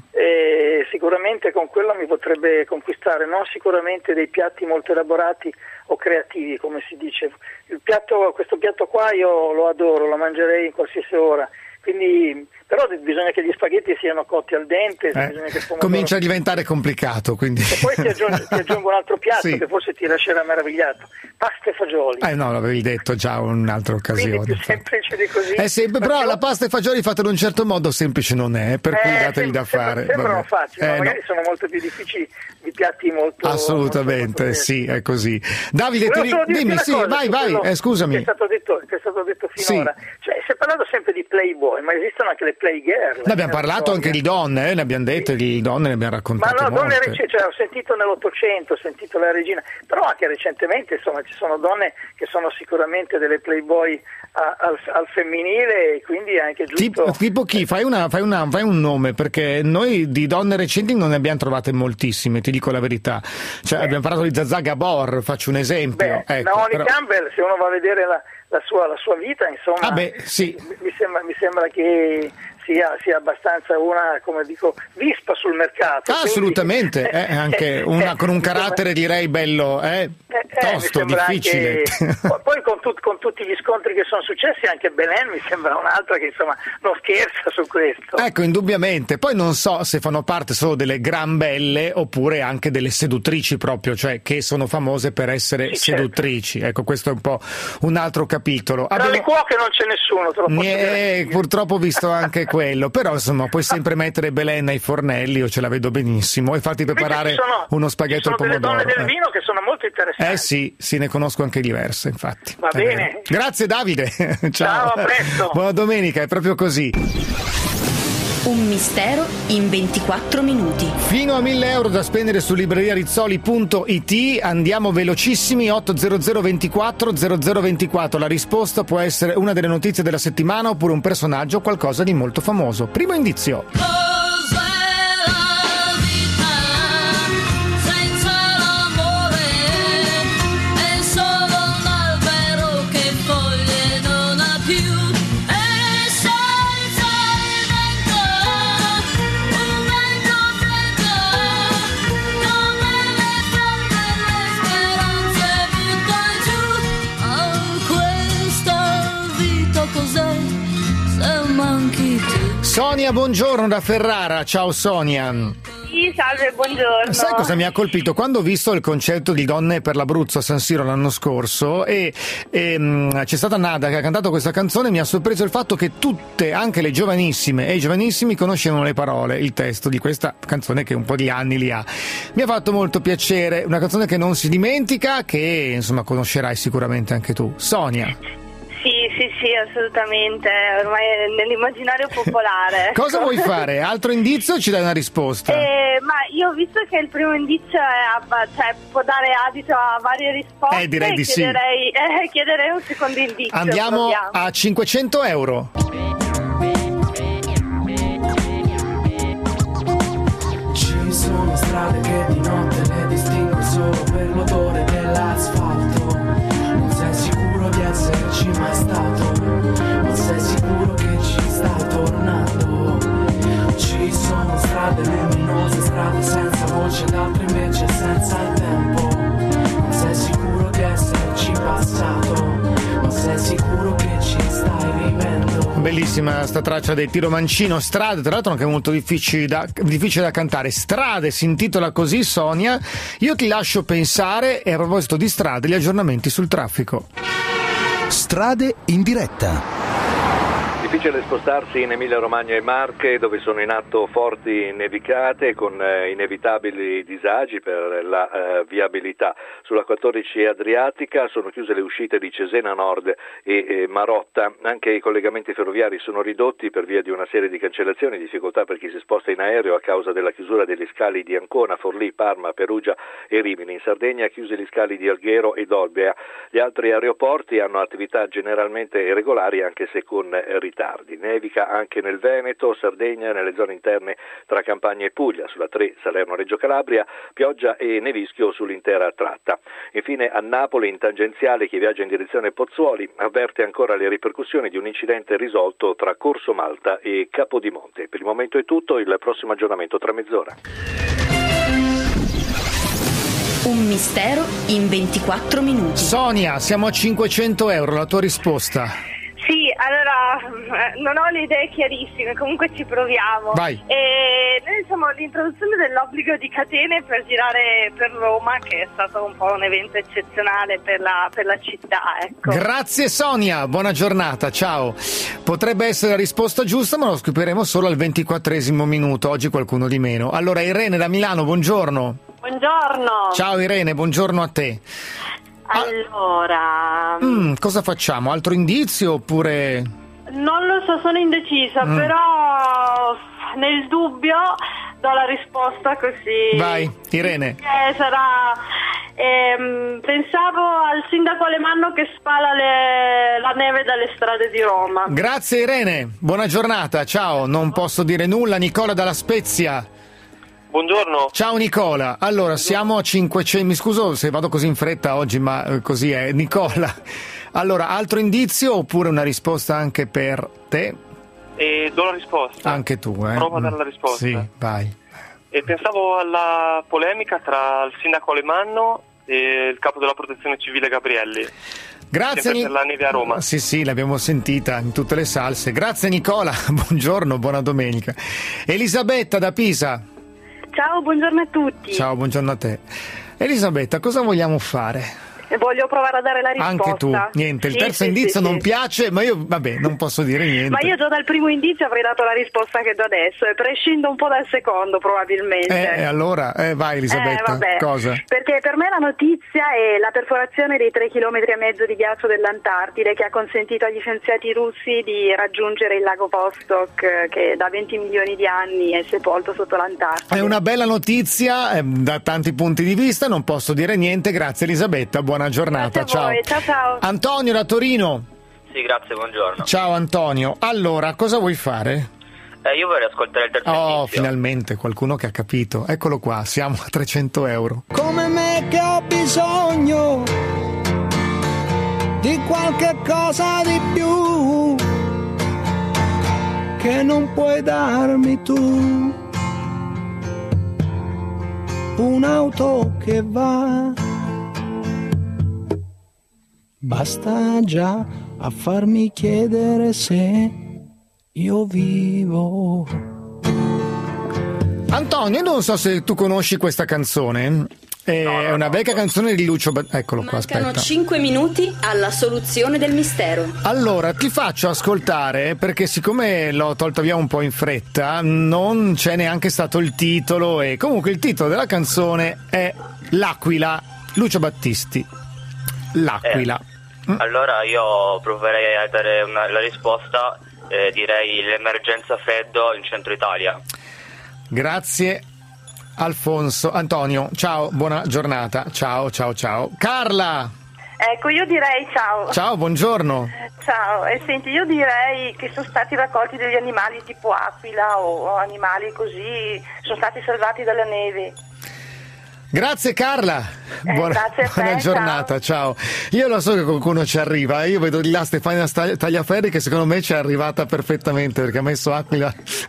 E sicuramente con quello mi potrebbe conquistare, non sicuramente dei piatti molto elaborati o creativi, come si dice. Il piatto, questo piatto qua io lo adoro, lo mangerei in qualsiasi ora. Quindi, però bisogna che gli spaghetti siano cotti al dente, eh, bisogna che il pomodoro... comincia a diventare complicato, quindi... E poi ti aggiungo, ti aggiungo un altro piatto sì. che forse ti lascerà meravigliato: pasta e fagioli. Eh no, l'avevi detto già in un'altra occasione. Quindi più semplice di così. È sempre, però io... la pasta e fagioli fatta in un certo modo semplice non è, per cui eh, datevi da sembra, fare. Sembrano facili, eh, ma magari no. sono molto più difficili di piatti molto... Assolutamente, molto sì, è così. Davide, ti... dimmi, sì, vai, vai, eh, scusami. Che è stato detto, che è stato detto finora. Sì. Cioè, si è parlato sempre di Playboy, ma esistono anche le Playgirl. Ne abbiamo parlato anche di donne, eh, ne abbiamo detto sì. di donne, ne abbiamo raccontate ma no, molte. donne rec- cioè, ho sentito nell'Ottocento, ho sentito la regina, però anche recentemente insomma ci sono donne che sono sicuramente delle Playboy a, al, al femminile, e quindi è anche giusto. Tipo, tipo chi? Fai, una, fai, una, fai un nome, perché noi di donne recenti non ne abbiamo trovate moltissime, ti dico la verità. Cioè, abbiamo parlato di Zazà Gabor, faccio un esempio. Beh, ecco, Naomi però... Campbell, se uno va a vedere la, la, sua, la sua vita, insomma, ah beh, sì. mi, sembra, mi sembra che sia, sia abbastanza una, come dico, vispa sul mercato. Ah, quindi... assolutamente, eh, anche una con un carattere direi bello, eh, eh, tosto, eh, difficile. Anche... Poi con, tut, con tutti gli scontri che sono successi, anche Belen mi sembra un'altra che insomma non scherza su questo. Ecco, indubbiamente. Poi non so se fanno parte solo delle gran belle oppure anche delle seduttrici proprio, cioè che sono famose per essere sì, seduttrici. Certo. Ecco, questo è un po' un altro capitolo. Tra Abbiamo... le cuoche non c'è nessuno, te lo posso dire. Purtroppo ho visto anche quello, però insomma puoi sempre mettere Belen ai fornelli, io ce la vedo benissimo, e farti preparare sono, uno spaghetto al pomodoro. Ci sono delle donne del vino che sono molto interessanti. Eh sì, sì, ne conosco anche diverse, infatti. Va È bene. vero. Grazie Davide. Ciao. Ciao, a presto. Buona domenica, è proprio così. Un mistero in ventiquattro minuti. Fino a mille euro da spendere su libreria rizzoli punto it. Andiamo velocissimi. otto zero zero ventiquattro zero zero ventiquattro. La risposta può essere una delle notizie della settimana oppure un personaggio o qualcosa di molto famoso. Primo indizio. Sonia, buongiorno da Ferrara. Ciao Sonia. Sì, salve, buongiorno. Sai cosa mi ha colpito? Quando ho visto il concerto di Donne per l'Abruzzo a San Siro l'anno scorso e, e mh, c'è stata Nada che ha cantato questa canzone, mi ha sorpreso il fatto che tutte, anche le giovanissime e i giovanissimi, conoscevano le parole, il testo di questa canzone che un po' di anni li ha. Mi ha fatto molto piacere, una canzone che non si dimentica, che insomma conoscerai sicuramente anche tu. Sonia. Sì, sì, sì, assolutamente, ormai è nell'immaginario popolare. Ecco. Cosa vuoi fare? Altro indizio o ci dai una risposta? Eh, ma io ho visto che il primo indizio è abba- cioè, può dare adito a varie risposte. Eh, direi di sì. chiederei, eh, chiederei un secondo indizio. Andiamo proviamo. a cinquecento euro. Ci sono strade che di notte le distingo solo per l'odore dell'asfalto. Non sei sicuro di esserci mai stato, ma sei sicuro che ci stai tornando. Ci sono strade luminose, strade senza voce, ed altre invece senza il tempo. Non sei sicuro di esserci passato, ma sei sicuro che ci stai vivendo. Bellissima sta traccia dei Tiro Mancino, Strade, tra l'altro anche molto difficile da, difficile da cantare. Strade si intitola così, Sonia. Io ti lascio pensare, e a proposito di strade, gli aggiornamenti sul traffico. Strade in diretta. Difficile spostarsi in Emilia-Romagna e Marche, dove sono in atto forti nevicate con eh, inevitabili disagi per la eh, viabilità. Sulla quattordici Adriatica sono chiuse le uscite di Cesena Nord e eh, Marotta. Anche i collegamenti ferroviari sono ridotti per via di una serie di cancellazioni, difficoltà per chi si sposta in aereo a causa della chiusura degli scali di Ancona, Forlì, Parma, Perugia e Rimini. In Sardegna chiusi gli scali di Alghero ed Olbia. Gli altri aeroporti hanno attività generalmente regolari, anche se con eh, ritardi. Nevica anche nel Veneto, Sardegna, nelle zone interne tra Campania e Puglia, sulla tre Salerno-Reggio Calabria, pioggia e nevischio sull'intera tratta. Infine a Napoli, in tangenziale, chi viaggia in direzione Pozzuoli avverte ancora le ripercussioni di un incidente risolto tra Corso Malta e Capodimonte. Per il momento è tutto, il prossimo aggiornamento tra mezz'ora. Un mistero in ventiquattro minuti. Sonia, siamo a cinquecento euro, la tua risposta? Sì, allora non ho le idee chiarissime, comunque ci proviamo. Vai. E noi diciamo l'introduzione dell'obbligo di catene per girare per Roma, che è stato un po' un evento eccezionale per la, per la città, ecco. Grazie Sonia, buona giornata, ciao. Potrebbe essere la risposta giusta, ma lo scopriremo solo al ventiquattresimo minuto, oggi qualcuno di meno. Allora Irene da Milano, buongiorno. Buongiorno. Ciao Irene, buongiorno a te. Allora, Mm, cosa facciamo? Altro indizio oppure... non lo so, sono indecisa, Mm. però nel dubbio do la risposta così. Vai, Irene. Che sarà... ehm, pensavo al sindaco Alemanno che spala le- la neve dalle strade di Roma. Grazie Irene, buona giornata, ciao. Non posso dire nulla, Nicola dalla Spezia. Buongiorno. Ciao Nicola, allora siamo a cinquecento, mi scuso se vado così in fretta oggi, ma eh, così è. Nicola, allora altro indizio oppure una risposta anche per te? E do la risposta. Anche tu, eh? Provo a dare la risposta. Sì, vai. E pensavo alla polemica tra il sindaco Alemanno e il capo della protezione civile Gabrielli. Grazie Sempre Ni- per la neve a Roma. Sì, sì, l'abbiamo sentita in tutte le salse. Grazie Nicola, buongiorno, buona domenica. Elisabetta da Pisa. Ciao, buongiorno a tutti. Ciao, buongiorno a te. Elisabetta, cosa vogliamo fare? Voglio provare a dare la risposta. Anche tu, niente, il Sì, terzo sì, indizio sì, non sì. piace, ma io vabbè, non posso dire niente. Ma io già dal primo indizio avrei dato la risposta che do adesso e prescindo un po' dal secondo probabilmente. Eh, e allora, eh, vai Elisabetta, Eh, vabbè. cosa? Perché per me la notizia è la perforazione dei tre chilometri e mezzo di ghiaccio dell'Antartide che ha consentito agli scienziati russi di raggiungere il lago Vostok eh, che da venti milioni di anni è sepolto sotto l'Antartide. È una bella notizia eh, da tanti punti di vista, non posso dire niente, grazie Elisabetta, buona giornata, Grazie a ciao. voi, ciao ciao. Antonio da Torino. Sì, grazie, buongiorno. Ciao Antonio, allora cosa vuoi fare? Eh, io vorrei ascoltare il terzo Oh, indizio. finalmente qualcuno che ha capito, eccolo qua, siamo a trecento euro. Come me che ho bisogno di qualche cosa di più che non puoi darmi tu. Un'auto che va, basta già a farmi chiedere se io vivo. Antonio, non so se tu conosci questa canzone. È una vecchia canzone di Lucio Ba- Eccolo qua, Mancano aspetta. cinque minuti alla soluzione del mistero. Allora, ti faccio ascoltare perché siccome l'ho tolta via un po' in fretta, non c'è neanche stato il titolo e comunque il titolo della canzone è L'Aquila, Lucio Battisti. L'Aquila. Eh, allora io proverei a dare una, la risposta, eh, direi l'emergenza freddo in centro Italia. Grazie Alfonso. Antonio, ciao, buona giornata. Ciao, ciao, ciao. Carla! Ecco, io direi ciao. Ciao, buongiorno. Ciao, e senti, io direi che sono stati raccolti degli animali tipo aquila o, o animali così, sono stati salvati dalla neve. Grazie Carla, buona, grazie a te, buona giornata, ciao. Io lo so che qualcuno ci arriva, io vedo di là Stefania Tagliaferri che secondo me ci è arrivata perfettamente perché ha messo Aquila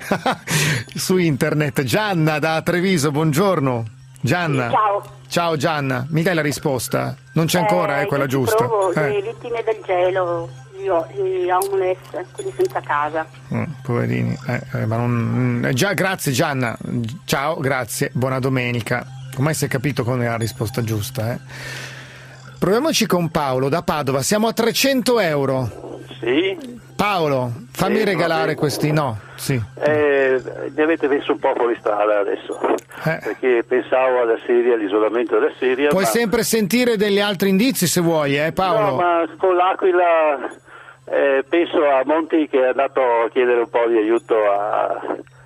su internet. Gianna da Treviso, buongiorno. Gianna. Sì, ciao. Ciao Gianna, mica è la risposta, non c'è ancora, eh, è quella io giusta. Provo Eh. le vittime del gelo, gli, o- gli homeless, quelli senza casa. Mm, poverini, eh, eh, ma non... eh, già, grazie Gianna, ciao, grazie, buona domenica. Ormai si è capito con la risposta giusta, eh? Proviamoci con Paolo da Padova, siamo a trecento euro. Sì. Paolo, fammi Sì, regalare vabbè. questi, no? Sì. Eh, mi avete messo un po' fuori strada adesso, Eh. perché pensavo alla Siria, all'isolamento della Siria. Puoi ma... sempre sentire degli altri indizi se vuoi, eh Paolo? No, ma con l'Aquila eh, penso a Monti che è andato a chiedere un po' di aiuto a...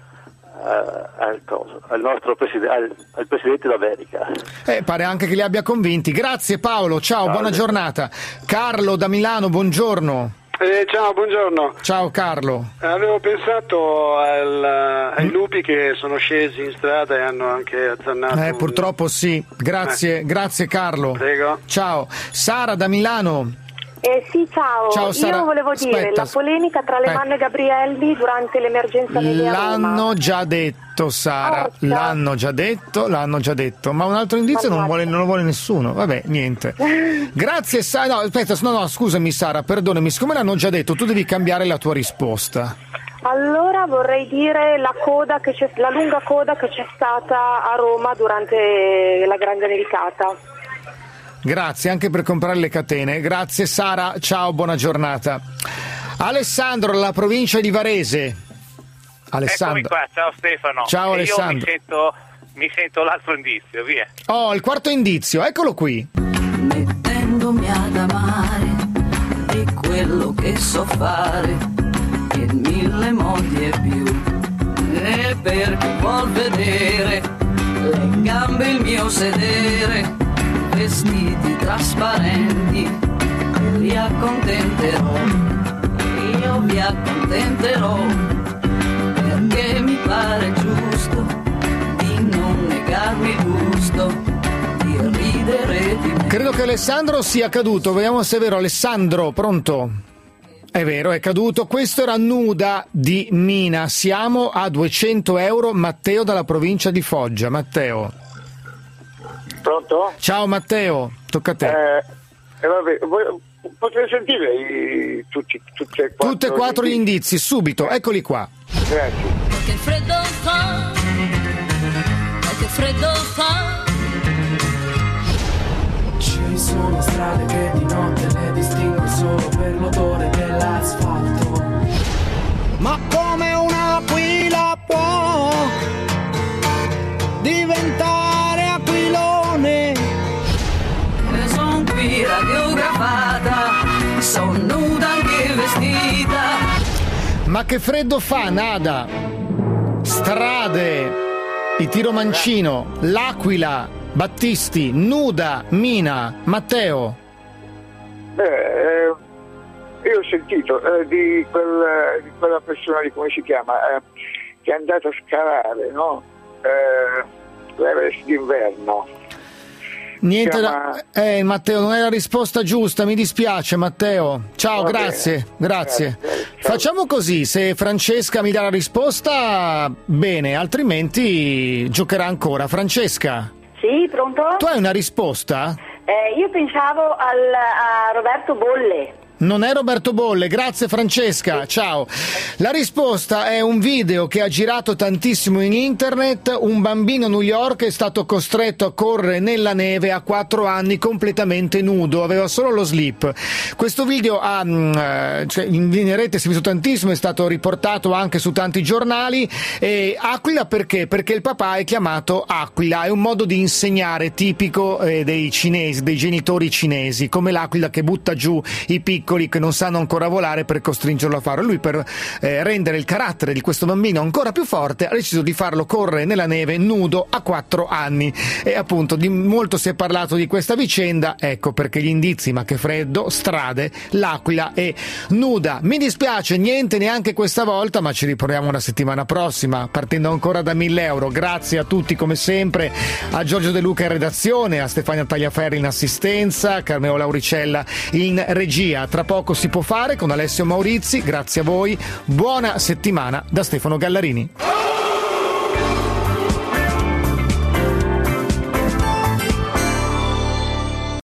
a- al, coso, al nostro presidente, al, al presidente d'America. Eh, pare anche che li abbia convinti. Grazie Paolo, ciao, Salve. buona giornata. Carlo da Milano, buongiorno. Eh, ciao, buongiorno. Ciao Carlo. Avevo pensato al- ai lupi che sono scesi in strada e hanno anche azzannato. Eh, un- purtroppo sì. Grazie, grazie Carlo. Prego. Ciao. Sara da Milano. Eh, sì, ciao. Ciao, Sara. Io volevo dire Aspetta, la polemica tra aspetta. Lemanno e Gabrielli durante l'emergenza neve a Roma. L'hanno già detto Sara, Orca. l'hanno già detto, l'hanno già detto, ma un altro indizio non, vuole, non lo vuole nessuno, vabbè, niente. Grazie Sara, no, aspetta, no, no, scusami Sara, perdonami, siccome l'hanno già detto, tu devi cambiare la tua risposta. Allora vorrei dire la coda che c'è, la lunga coda che c'è stata a Roma durante la grande nevicata. Grazie anche per comprare le catene, grazie Sara, ciao, buona giornata. Alessandro, dalla provincia di Varese. Alessandro. Eccomi qua, ciao Stefano. Ciao, E Alessandro. Io mi sento, mi sento l'altro indizio, via. Oh, il quarto indizio, eccolo qui. Mettendomi ad amare di quello che so fare in mille modi e più. E per chi vuol vedere le gambe, il mio sedere, vestiti trasparenti, e li accontenterò, io vi accontenterò, perché mi pare giusto di non negarmi il gusto di ridere di me. Credo che Alessandro sia caduto, vediamo se è vero. Alessandro, pronto? È vero, è caduto. Questo era Nuda di Mina. Siamo a duecento euro. Matteo dalla provincia di Foggia. Matteo. Pronto? Ciao Matteo, tocca a te. Eh, eh, vabbè, voi- potete sentire i, tutti, tutte e quattro, Tutte e quattro gli indizi, subito, eccoli qua. Grazie. Che freddo fa, oh, che freddo fa. Ci sono strade che di notte le distingo solo per l'odore dell'asfalto. Ma come un'aquila può diventare aquilone? Son qui radiografata, son nuda anche vestita. Ma che freddo fa, Nada? Strade, il tiro mancino, l'Aquila, Battisti, nuda, Mina, Matteo. Beh, eh, io ho sentito eh, di, quel, di quella persona, di come si chiama, eh, che è andata a scalare, no? Eh, l'Everest d'inverno. Niente Chiama... da... Eh, Matteo, non è la risposta giusta, mi dispiace, Matteo. Ciao, Va grazie, bene. grazie. Grazie. Facciamo così, se Francesca mi dà la risposta, bene, altrimenti giocherà ancora. Francesca? Sì, pronto? Tu hai una risposta? Eh, io pensavo al, a Roberto Bolle. Non è Roberto Bolle, grazie Francesca, ciao. La risposta è un video che ha girato tantissimo in internet. Un bambino a New York è stato costretto a correre nella neve a quattro anni completamente nudo, aveva solo lo slip. Questo video ha, cioè, in rete si è visto tantissimo, è stato riportato anche su tanti giornali. E Aquila perché? Perché il papà è chiamato Aquila, è un modo di insegnare tipico eh, dei cinesi, dei genitori cinesi, come l'aquila che butta giù i piccoli che non sanno ancora volare per costringerlo a farlo. Lui, per eh, rendere il carattere di questo bambino ancora più forte, ha deciso di farlo correre nella neve nudo a quattro anni. E appunto di molto si è parlato di questa vicenda, ecco perché gli indizi: ma che freddo, strade, l'Aquila e nuda. Mi dispiace, niente neanche questa volta, ma ci riproviamo la settimana prossima, partendo ancora da mille euro. Grazie a tutti come sempre, a Giorgio De Luca in redazione, a Stefania Tagliaferri in assistenza, a Carmelo Lauricella in regia. Tra poco si può fare con Alessio Maurizi, grazie a voi, buona settimana da Stefano Gallarini.